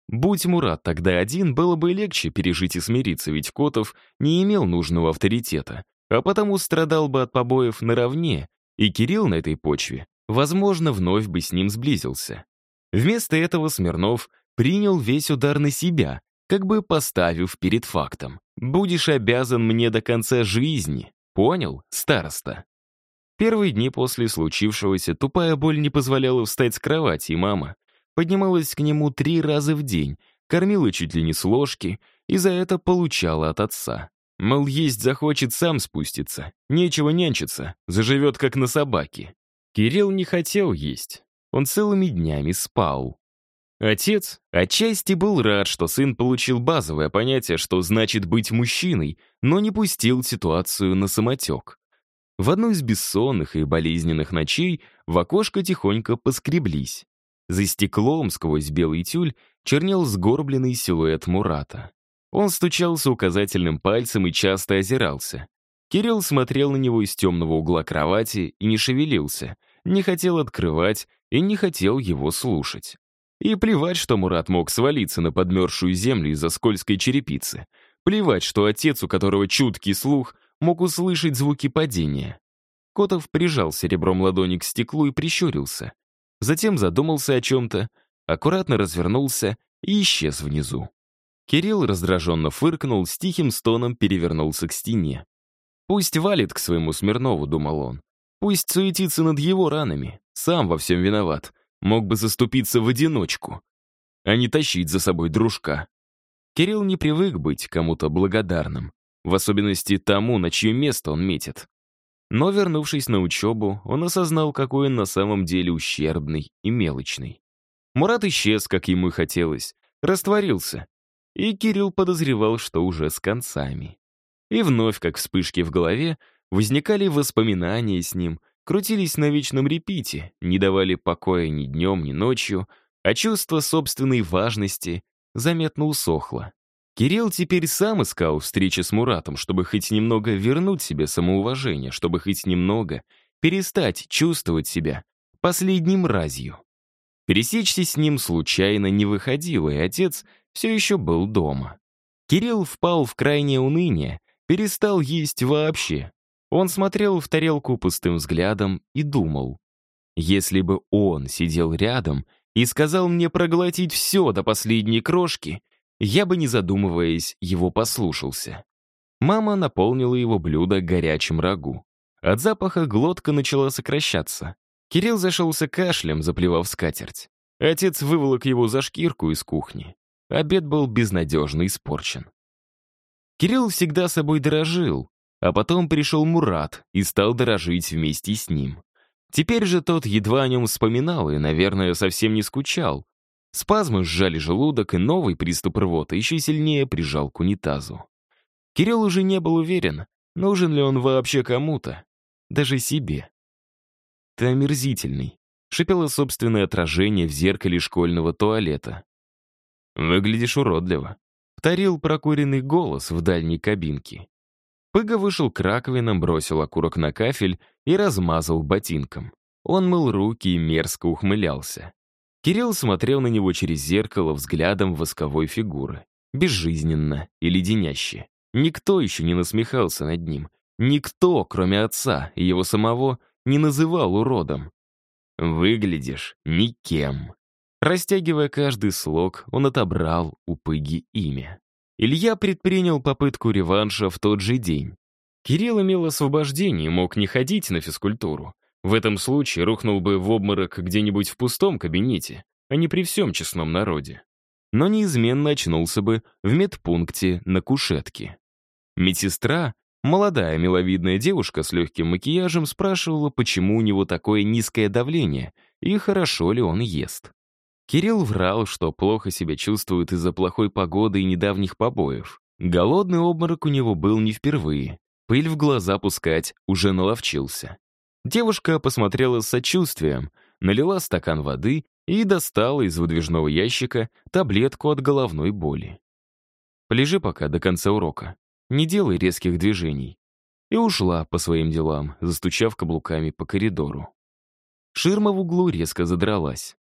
Будь Мурат тогда один, было бы легче пережить и смириться, ведь Котов не имел нужного авторитета, а потому страдал бы от побоев наравне, и Кирилл на этой почве, возможно, вновь бы с ним сблизился. Вместо этого Смирнов принял весь удар на себя, как бы поставив перед фактом. «Будешь обязан мне до конца жизни, понял, староста?» Первые дни после случившегося тупая боль не позволяла встать с кровати, и мама поднималась к нему 3 раза в день, кормила чуть ли не с ложки, и за это получала от отца. Мол, есть захочет, сам спустится, нечего нянчиться, заживет как на собаке. Кирилл не хотел есть, он целыми днями спал. Отец отчасти был рад, что сын получил базовое понятие, что значит быть мужчиной, но не пустил ситуацию на самотек. В одну из бессонных и болезненных ночей в окошко тихонько поскреблись. За стеклом сквозь белый тюль чернел сгорбленный силуэт Мурата. Он стучался указательным пальцем и часто озирался. Кирилл смотрел на него из темного угла кровати и не шевелился, не хотел открывать и не хотел его слушать. И плевать, что Мурат мог свалиться на подмерзшую землю из-за скользкой черепицы. Плевать, что отец, у которого чуткий слух, мог услышать звуки падения. Котов прижался ребром ладони к стеклу и прищурился. Затем задумался о чем-то, аккуратно развернулся и исчез внизу. Кирилл раздраженно фыркнул, с тихим стоном перевернулся к стене. «Пусть валит к своему Смирнову», — думал он. «Пусть суетится над его ранами. Сам во всем виноват. Мог бы заступиться в одиночку, а не тащить за собой дружка». Кирилл не привык быть кому-то благодарным, в особенности тому, на чье место он метит. Но, вернувшись на учебу, он осознал, какой он на самом деле ущербный и мелочный. Мурат исчез, как ему и хотелось, растворился, и Кирилл подозревал, что уже с концами. И вновь, как вспышки в голове, возникали воспоминания с ним, крутились на вечном репите, не давали покоя ни днем, ни ночью, а чувство собственной важности заметно усохло. Кирилл теперь сам искал встречи с Муратом, чтобы хоть немного вернуть себе самоуважение, чтобы хоть немного перестать чувствовать себя последней мразью. Пересечься с ним случайно не выходило, и отец все еще был дома. Кирилл впал в крайнее уныние, перестал есть вообще. Он смотрел в тарелку пустым взглядом и думал: если бы он сидел рядом и сказал мне проглотить все до последней крошки, я бы, не задумываясь, его послушался. Мама наполнила его блюдо горячим рагу. От запаха глотка начала сокращаться. Кирилл зашелся кашлем, заплевав скатерть. Отец выволок его за шкирку из кухни. Обед был безнадежно испорчен. Кирилл всегда собой дорожил, а потом пришел Мурат и стал дорожить вместе с ним. Теперь же тот едва о нем вспоминал и, наверное, совсем не скучал. Спазмы сжали желудок, и новый приступ рвоты еще сильнее прижал к унитазу. Кирилл уже не был уверен, нужен ли он вообще кому-то, даже себе. «Ты омерзительный», — шипело собственное отражение в зеркале школьного туалета. «Выглядишь уродливо», — повторил прокуренный голос в дальней кабинке. Пыга вышел к раковинам, бросил окурок на кафель и размазал ботинком. Он мыл руки и мерзко ухмылялся. Кирилл смотрел на него через зеркало взглядом восковой фигуры. Безжизненно и леденяще. Никто еще не насмехался над ним. Никто, кроме отца и его самого, не называл уродом. «Выглядишь никем». Растягивая каждый слог, он отобрал у Пыги имя. Илья предпринял попытку реванша в тот же день. Кирилл имел освобождение и мог не ходить на физкультуру. В этом случае рухнул бы в обморок где-нибудь в пустом кабинете, а не при всем честном народе. Но неизменно очнулся бы в медпункте на кушетке. Медсестра, молодая миловидная девушка с легким макияжем, спрашивала, почему у него такое низкое давление и хорошо ли он ест. Кирилл врал, что плохо себя чувствует из-за плохой погоды и недавних побоев. Голодный обморок у него был не впервые. Пыль в глаза пускать уже наловчился. Девушка посмотрела с сочувствием, налила стакан воды и достала из выдвижного ящика таблетку от головной боли. «Полежи пока до конца урока, не делай резких движений». И ушла по своим делам, застучав каблуками по коридору. Ширма в углу резко задралась.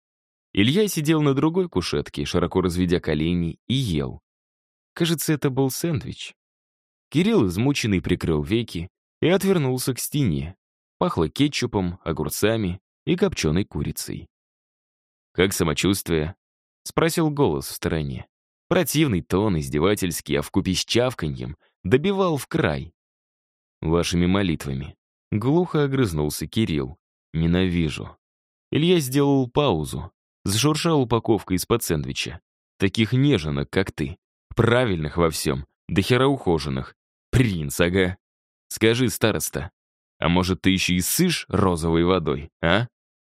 Илья сидел на другой кушетке, широко разведя колени, и ел. Кажется, это был сэндвич. Кирилл, измученный, прикрыл веки и отвернулся к стене. Пахло кетчупом, огурцами и копченой курицей. «Как самочувствие?» — спросил голос в стороне. Противный тон, издевательский, а вкупе с чавканьем, добивал в край. «Вашими молитвами». Глухо огрызнулся Кирилл. «Ненавижу». Илья сделал паузу. Зашуршал упаковка из-под сэндвича. «Таких неженок, как ты. Правильных во всем. Дохера ухоженных. Принц, ага. Скажи, староста, а может, ты еще и ссышь розовой водой, а?»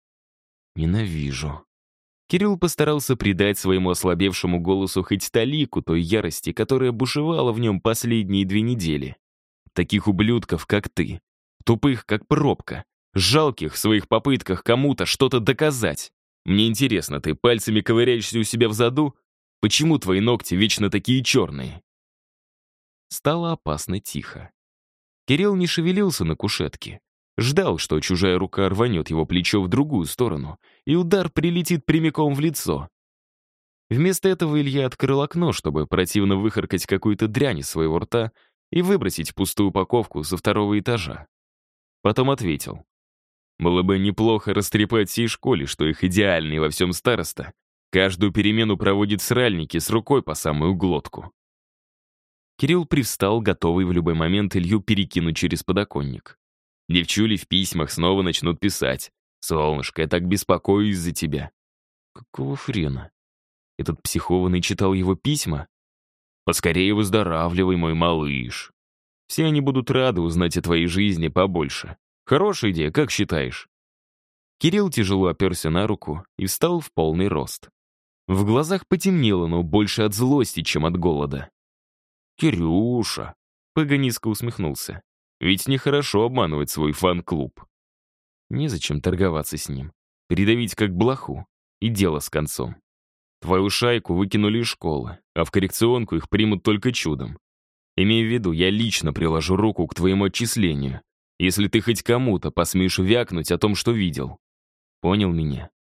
«Ненавижу». Кирилл постарался придать своему ослабевшему голосу хоть талику той ярости, которая бушевала в нем последние 2 недели. «Таких ублюдков, как ты. Тупых, как пробка. Жалких в своих попытках кому-то что-то доказать. Мне интересно, ты пальцами ковыряешься у себя в заду? Почему твои ногти вечно такие черные?» Стало опасно тихо. Кирилл не шевелился на кушетке. Ждал, что чужая рука рванет его плечо в другую сторону, и удар прилетит прямиком в лицо. Вместо этого Илья открыл окно, чтобы противно выхаркать какую-то дрянь из своего рта и выбросить пустую упаковку со 2-го этажа. Потом ответил. «Было бы неплохо растрепать всей школе, что их идеальный во всем староста каждую перемену проводит сральники с рукой по самую глотку». Кирилл привстал, готовый в любой момент Илью перекинуть через подоконник. Девчули в письмах снова начнут писать. «Солнышко, я так беспокоюсь за тебя». Какого хрена? Этот психованный читал его письма? «Поскорее выздоравливай, мой малыш. Все они будут рады узнать о твоей жизни побольше. Хорошая идея, как считаешь?» Кирилл тяжело оперся на руку и встал в полный рост. В глазах потемнело, но больше от злости, чем от голода. «Кирюша», — Пыга низко усмехнулся, «ведь нехорошо обманывать свой фан-клуб». Незачем торговаться с ним. Передавить как блоху. И дело с концом. Твою шайку выкинули из школы, а в коррекционку их примут только чудом. Имей в виду, я лично приложу руку к твоему отчислению, если ты хоть кому-то посмеешь вякнуть о том, что видел. Понял меня?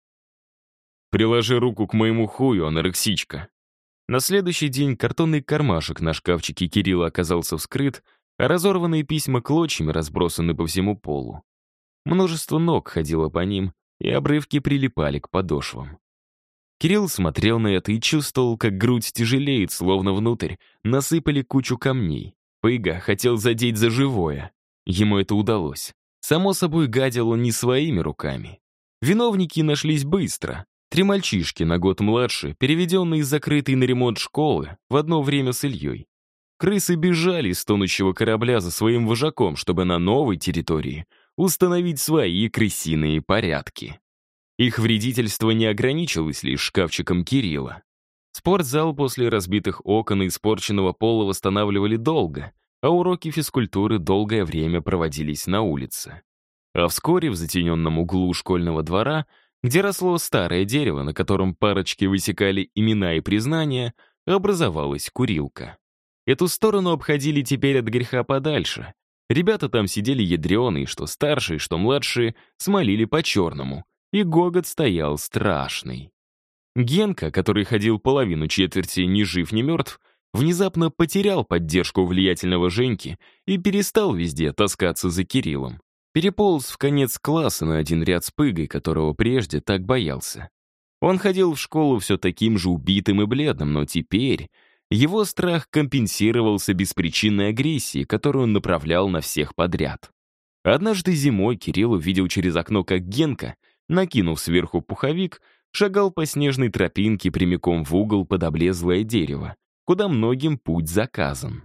Приложи руку к моему хую, анорексичка. На следующий день картонный кармашек на шкафчике Кирилла оказался вскрыт, а разорванные письма клочьями разбросаны по всему полу. Множество ног ходило по ним, и обрывки прилипали к подошвам. Кирилл смотрел на это и чувствовал, как грудь тяжелеет, словно внутрь насыпали кучу камней. Пыга хотел задеть за живое. Ему это удалось. Само собой, гадил он не своими руками. Виновники нашлись быстро. 3 мальчишки на год младше, переведенные из закрытой на ремонт школы, в одно время с Ильей. Крысы бежали с тонущего корабля за своим вожаком, чтобы на новой территории установить свои крысиные порядки. Их вредительство не ограничилось лишь шкафчиком Кирилла. Спортзал после разбитых окон и испорченного пола восстанавливали долго, а уроки физкультуры долгое время проводились на улице. А вскоре в затененном углу школьного двора, где росло старое дерево, на котором парочки высекали имена и признания, образовалась курилка. Эту сторону обходили теперь от греха подальше. Ребята там сидели ядреные, что старшие, что младшие, смолили по-черному, и гогот стоял страшный. Генка, который ходил половину четверти ни жив, ни мертв, внезапно потерял поддержку влиятельного Женьки и перестал везде таскаться за Кириллом. Переполз в конец класса на один ряд с Пыгой, которого прежде так боялся. Он ходил в школу все таким же убитым и бледным, но теперь его страх компенсировался беспричинной агрессией, которую он направлял на всех подряд. Однажды зимой Кирилл увидел через окно, как Генка, накинув сверху пуховик, шагал по снежной тропинке прямиком в угол под облезлое дерево, куда многим путь заказан.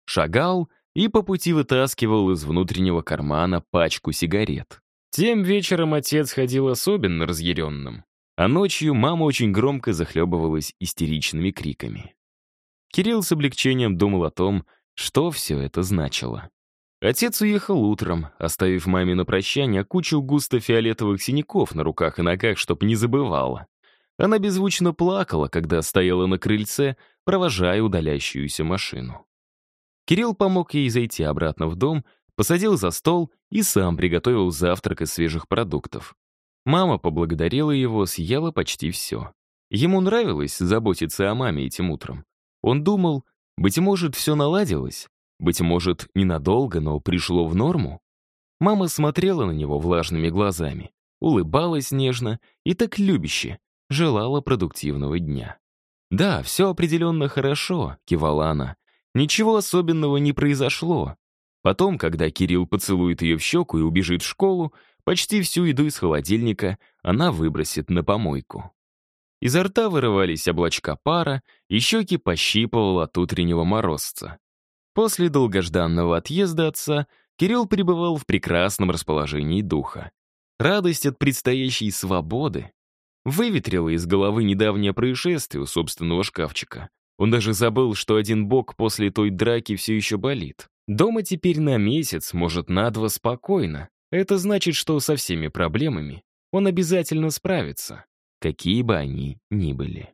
Шагал и по пути вытаскивал из внутреннего кармана пачку сигарет. Тем вечером отец ходил особенно разъяренным, а ночью мама очень громко захлебывалась истеричными криками. Кирилл с облегчением думал о том, что все это значило. Отец уехал утром, оставив маме на прощание кучу густо-фиолетовых синяков на руках и ногах, чтоб не забывала. Она беззвучно плакала, когда стояла на крыльце, провожая удаляющуюся машину. Кирилл помог ей зайти обратно в дом, посадил за стол и сам приготовил завтрак из свежих продуктов. Мама поблагодарила его, съела почти все. Ему нравилось заботиться о маме этим утром. Он думал, быть может, все наладилось, быть может, ненадолго, но пришло в норму. Мама смотрела на него влажными глазами, улыбалась нежно и так любяще, желала продуктивного дня. «Да, все определенно хорошо», — кивала она. «Ничего особенного не произошло». Потом, когда Кирилл поцелует ее в щеку и убежит в школу, почти всю еду из холодильника она выбросит на помойку. Изо рта вырывались облачка пара, и щеки пощипывало от утреннего морозца. После долгожданного отъезда отца Кирилл пребывал в прекрасном расположении духа. Радость от предстоящей свободы выветрила из головы недавнее происшествие у собственного шкафчика. Он даже забыл, что один бок после той драки все еще болит. Дома теперь на месяц, может, на 2 спокойно. Это значит, что со всеми проблемами он обязательно справится, какие бы они ни были.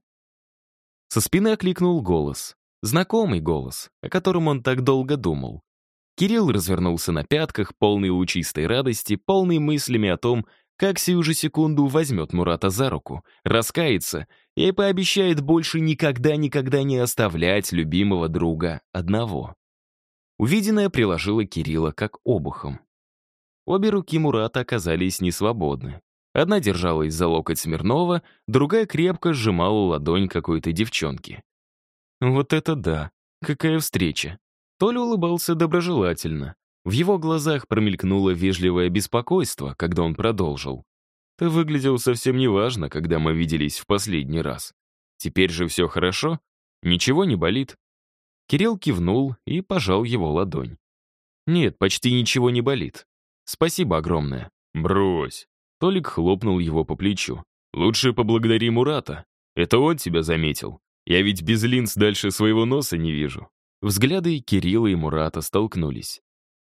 Со спины окликнул голос. Знакомый голос, о котором он так долго думал. Кирилл развернулся на пятках, полный лучистой радости, полный мыслями о том, как сию же секунду возьмет Мурата за руку, раскается и пообещает больше никогда-никогда не оставлять любимого друга одного. Увиденное приложило Кирилла как обухом. Обе руки Мурата оказались несвободны. Одна держалась за локоть Смирнова, другая крепко сжимала ладонь какой-то девчонки. Вот это да! Какая встреча! Толя улыбался доброжелательно. В его глазах промелькнуло вежливое беспокойство, когда он продолжил. «Ты выглядел совсем неважно, когда мы виделись в последний раз. Теперь же все хорошо? Ничего не болит?» Кирилл кивнул и пожал его ладонь. «Нет, почти ничего не болит. Спасибо огромное». «Брось!» Толик хлопнул его по плечу. «Лучше поблагодари Мурата. Это он тебя заметил. Я ведь без линз дальше своего носа не вижу». Взгляды Кирилла и Мурата столкнулись.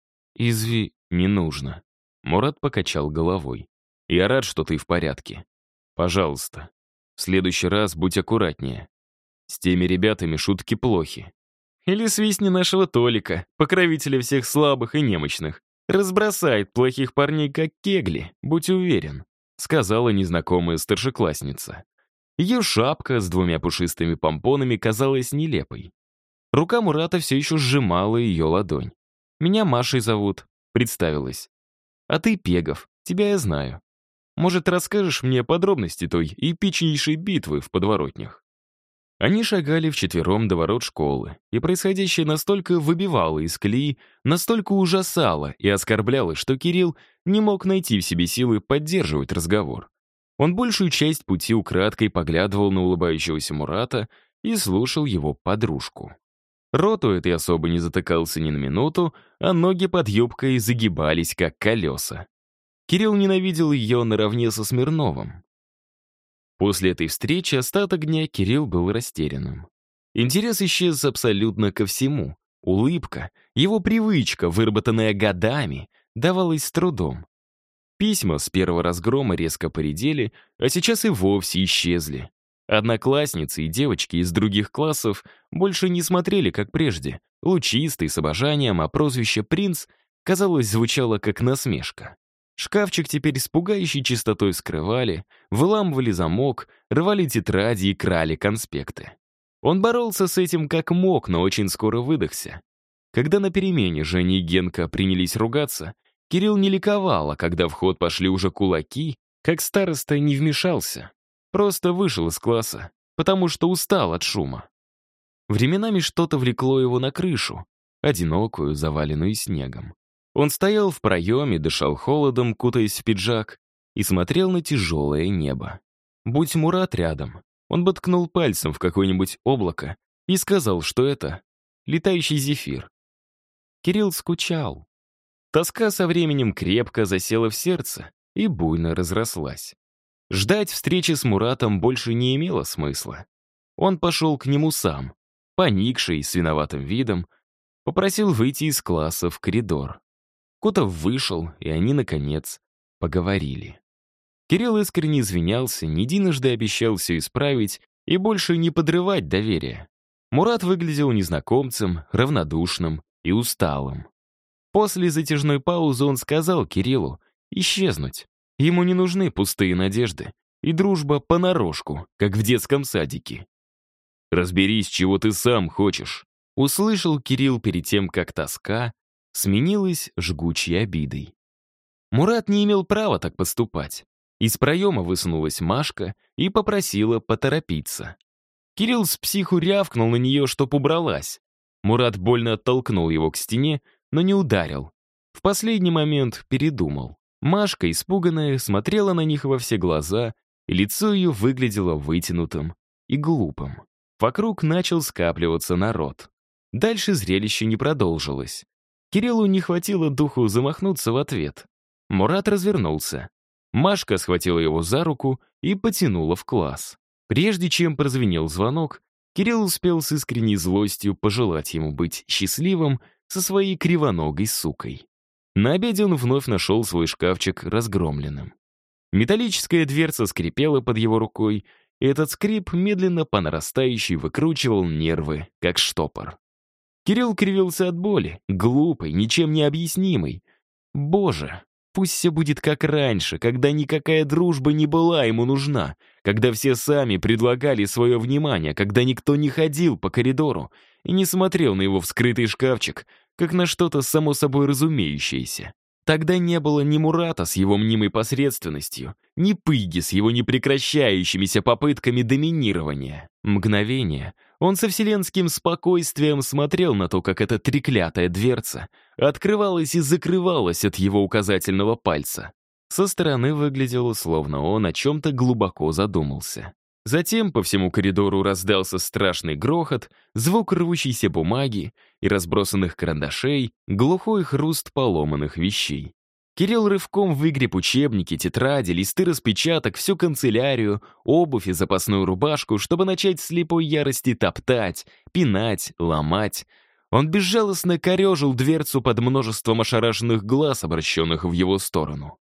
Не нужно». Мурат покачал головой. «Я рад, что ты в порядке. Пожалуйста, в следующий раз будь аккуратнее. С теми ребятами шутки плохи». «Или свистни нашего Толика, покровителя всех слабых и немощных. Разбросает плохих парней как кегли, будь уверен», сказала незнакомая старшеклассница. Ее шапка с 2 пушистыми помпонами казалась нелепой. Рука Мурата все еще сжимала ее ладонь. «Меня Машей зовут», — представилась. «А ты Пегов, тебя я знаю. Может, расскажешь мне подробности той эпичнейшей битвы в подворотнях?» Они шагали вчетвером до ворот школы, и происходящее настолько выбивало из колеи, настолько ужасало и оскорбляло, что Кирилл не мог найти в себе силы поддерживать разговор. Он большую часть пути украдкой поглядывал на улыбающегося Мурата и слушал его подружку. Рот у этой особы не затыкался ни на минуту, а ноги под юбкой загибались, как колеса. Кирилл ненавидел ее наравне со Смирновым. После этой встречи остаток дня Кирилл был растерянным. Интерес исчез абсолютно ко всему. Улыбка, его привычка, выработанная годами, давалась с трудом. Письма с первого разгрома резко поредели, а сейчас и вовсе исчезли. Одноклассницы и девочки из других классов больше не смотрели, как прежде, лучистый, с обожанием, а прозвище «Принц», казалось, звучало как насмешка. Шкафчик теперь с пугающей чистотой скрывали, выламывали замок, рвали тетради и крали конспекты. Он боролся с этим как мог, но очень скоро выдохся. Когда на перемене Женя и Генка принялись ругаться, Кирилл не ликовал, а когда в ход пошли уже кулаки, как староста не вмешался. Просто вышел из класса, потому что устал от шума. Временами что-то влекло его на крышу, одинокую, заваленную снегом. Он стоял в проеме, дышал холодом, кутаясь в пиджак, и смотрел на тяжелое небо. Будь Мурат рядом, он бы ткнул пальцем в какое-нибудь облако и сказал, что это летающий зефир. Кирилл скучал. Тоска со временем крепко засела в сердце и буйно разрослась. Ждать встречи с Муратом больше не имело смысла. Он пошел к нему сам, поникший, с виноватым видом, попросил выйти из класса в коридор. Котов вышел, и они, наконец, поговорили. Кирилл искренне извинялся, не единожды обещал все исправить и больше не подрывать доверие. Мурат выглядел незнакомцем, равнодушным и усталым. После затяжной паузы он сказал Кириллу исчезнуть Ему не нужны пустые надежды и дружба понарошку, как в детском садике. «Разберись, чего ты сам хочешь», — услышал Кирилл перед тем, как тоска сменилась жгучей обидой. Мурат не имел права так поступать. Из проема высунулась Машка и попросила поторопиться. Кирилл с психу рявкнул на нее, чтоб убралась. Мурат больно оттолкнул его к стене, но не ударил. В последний момент передумал. Машка, испуганная, смотрела на них во все глаза, и лицо ее выглядело вытянутым и глупым. Вокруг начал скапливаться народ. Дальше зрелище не продолжилось. Кириллу не хватило духу замахнуться в ответ. Мурат развернулся. Машка схватила его за руку и потянула в класс. Прежде чем прозвенел звонок, Кирилл успел с искренней злостью пожелать ему быть счастливым со своей кривоногой сукой. На обеде он вновь нашел свой шкафчик разгромленным. Металлическая дверца скрипела под его рукой, и этот скрип медленно по нарастающей выкручивал нервы, как штопор. Кирилл кривился от боли, глупой, ничем не объяснимой. Боже, пусть все будет как раньше, когда никакая дружба не была ему нужна, когда все сами предлагали свое внимание, когда никто не ходил по коридору и не смотрел на его вскрытый шкафчик, как на что-то само собой разумеющееся. Тогда не было ни Мурата с его мнимой посредственностью, ни Пыги с его непрекращающимися попытками доминирования. Мгновение он со вселенским спокойствием смотрел на то, как эта треклятая дверца открывалась и закрывалась от его указательного пальца. Со стороны выглядело, словно он о чем-то глубоко задумался. Затем по всему коридору раздался страшный грохот, звук рвущейся бумаги и разбросанных карандашей, глухой хруст поломанных вещей. Кирилл рывком выгреб учебники, тетради, листы распечаток, всю канцелярию, обувь и запасную рубашку, чтобы начать в слепой ярости топтать, пинать, ломать. Он безжалостно корежил дверцу под множеством ошарашенных глаз, обращенных в его сторону.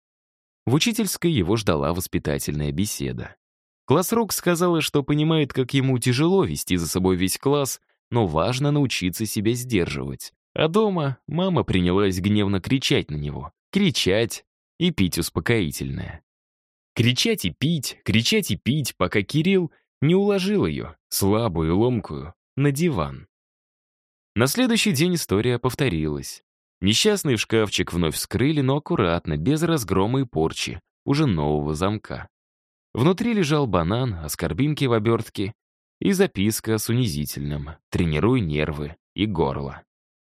В учительской его ждала воспитательная беседа. Классрук сказала, что понимает, как ему тяжело вести за собой весь класс, но важно научиться себя сдерживать. А дома мама принялась гневно кричать на него. Кричать и пить успокоительное. Кричать и пить, пока Кирилл не уложил ее, слабую и ломкую, на диван. На следующий день история повторилась. Несчастный шкафчик вновь вскрыли, но аккуратно, без разгрома и порчи, уже нового замка. Внутри лежал банан, аскорбинки в обертке и записка с унизительным «Тренируй нервы и горло».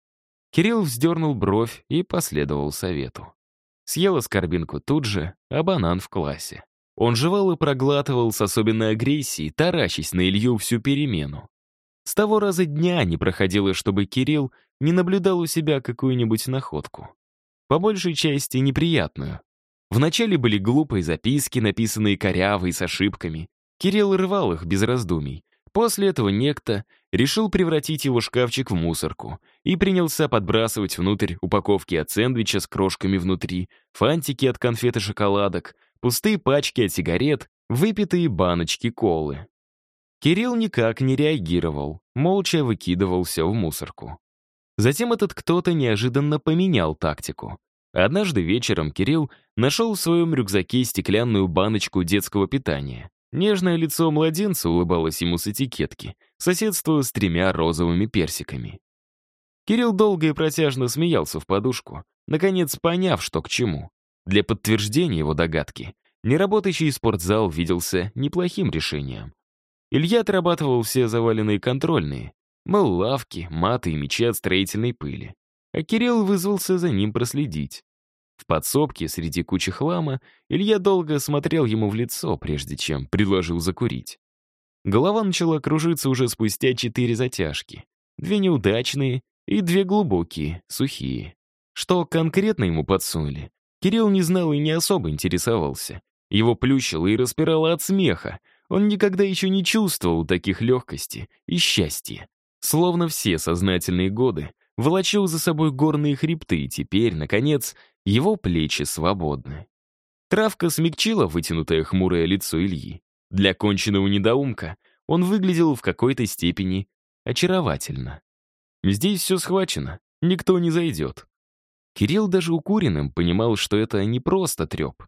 Кирилл вздернул бровь и последовал совету. Съел аскорбинку тут же, а банан в классе. Он жевал и проглатывал с особенной агрессией, таращась на Илью всю перемену. С того раза дня не проходило, чтобы Кирилл не наблюдал у себя какую-нибудь находку. По большей части неприятную. Вначале были глупые записки, написанные коряво и с ошибками. Кирилл рвал их без раздумий. После этого некто решил превратить его шкафчик в мусорку и принялся подбрасывать внутрь упаковки от сэндвича с крошками внутри, фантики от конфет и шоколадок, пустые пачки от сигарет, выпитые баночки колы. Кирилл никак не реагировал, молча выкидывал все в мусорку. Затем этот кто-то неожиданно поменял тактику. Однажды вечером Кирилл нашел в своем рюкзаке стеклянную баночку детского питания. Нежное лицо младенца улыбалось ему с этикетки, соседствуя с 3 розовыми персиками. Кирилл долго и протяжно смеялся в подушку, наконец поняв, что к чему. Для подтверждения его догадки неработающий спортзал виделся неплохим решением. Илья отрабатывал все заваленные контрольные, мыл лавки, маты и мячи от строительной пыли. А Кирилл вызвался за ним проследить. В подсобке среди кучи хлама Илья долго смотрел ему в лицо, прежде чем предложил закурить. Голова начала кружиться уже спустя 4 затяжки. 2 неудачные и 2 глубокие, сухие. Что конкретно ему подсунули, Кирилл не знал и не особо интересовался. Его плющило и распирало от смеха. Он никогда еще не чувствовал таких легкости и счастья. Словно все сознательные годы волочил за собой горные хребты, и теперь, наконец, его плечи свободны. Травка смягчила вытянутое хмурое лицо Ильи. Для конченого недоумка он выглядел в какой-то степени очаровательно. Здесь все схвачено, никто не зайдет. Кирилл даже укуренным понимал, что это не просто треп.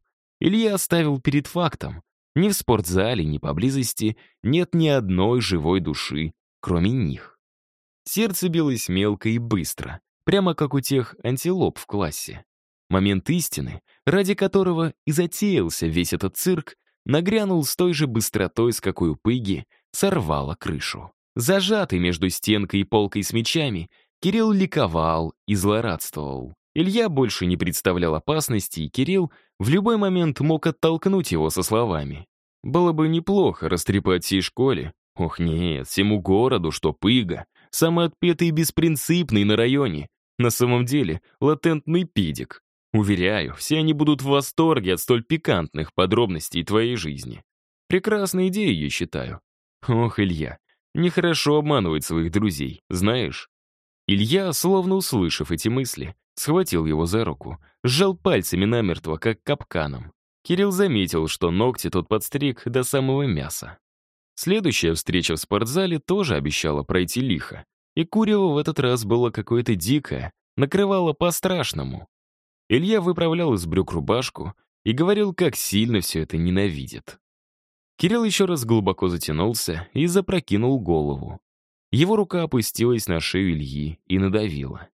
Илья оставил перед фактом. Ни в спортзале, ни поблизости нет ни одной живой души, кроме них. Сердце билось мелко и быстро, прямо как у тех антилоп в классе. Момент истины, ради которого и затеялся весь этот цирк, нагрянул с той же быстротой, с какой у Пыги сорвало крышу. Зажатый между стенкой и полкой с мечами, Кирилл ликовал и злорадствовал. Илья больше не представлял опасности, и Кирилл в любой момент мог оттолкнуть его со словами: «Было бы неплохо растрепать всей школе. Ох нет, всему городу, что Пыга, самый отпетый и беспринципный на районе. На самом деле, латентный педик. Уверяю, все они будут в восторге от столь пикантных подробностей твоей жизни. Прекрасная идея, я считаю. Ох, Илья, нехорошо обманывать своих друзей, знаешь». Илья, словно услышав эти мысли, схватил его за руку, сжал пальцами намертво, как капканом. Кирилл заметил, что ногти тот подстриг до самого мяса. Следующая встреча в спортзале тоже обещала пройти лихо, и курево в этот раз было какое-то дикое, накрывало по-страшному. Илья выправлял из брюк рубашку и говорил, как сильно все это ненавидит. Кирилл еще раз глубоко затянулся и запрокинул голову. Его рука опустилась на шею Ильи и надавила.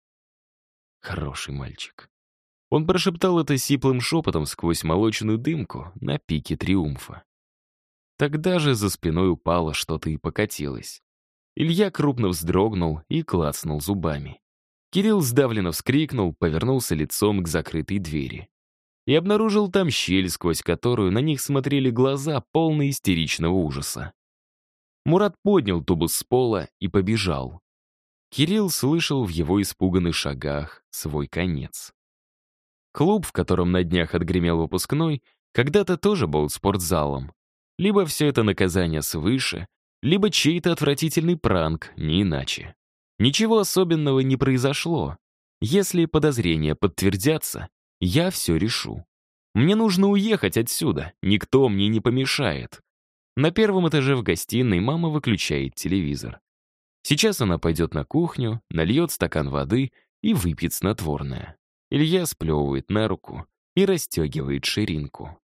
Хороший мальчик. Он прошептал это сиплым шепотом сквозь молочную дымку на пике триумфа. Тогда же за спиной упало что-то и покатилось. Илья крупно вздрогнул и клацнул зубами. Кирилл сдавленно вскрикнул, повернулся лицом к закрытой двери. И обнаружил там щель, сквозь которую на них смотрели глаза, полные истеричного ужаса. Мурат поднял тубус с пола и побежал. Кирилл слышал в его испуганных шагах свой конец. Клуб, в котором на днях отгремел выпускной, когда-то тоже был спортзалом. Либо все это наказание свыше, либо чей-то отвратительный пранк, не иначе. Ничего особенного не произошло. Если подозрения подтвердятся, я все решу. Мне нужно уехать отсюда, никто мне не помешает. На первом этаже в гостиной мама выключает телевизор. Сейчас она пойдет на кухню, нальет стакан воды и выпьет снотворное. Илья сплевывает на руку и расстегивает ширинку.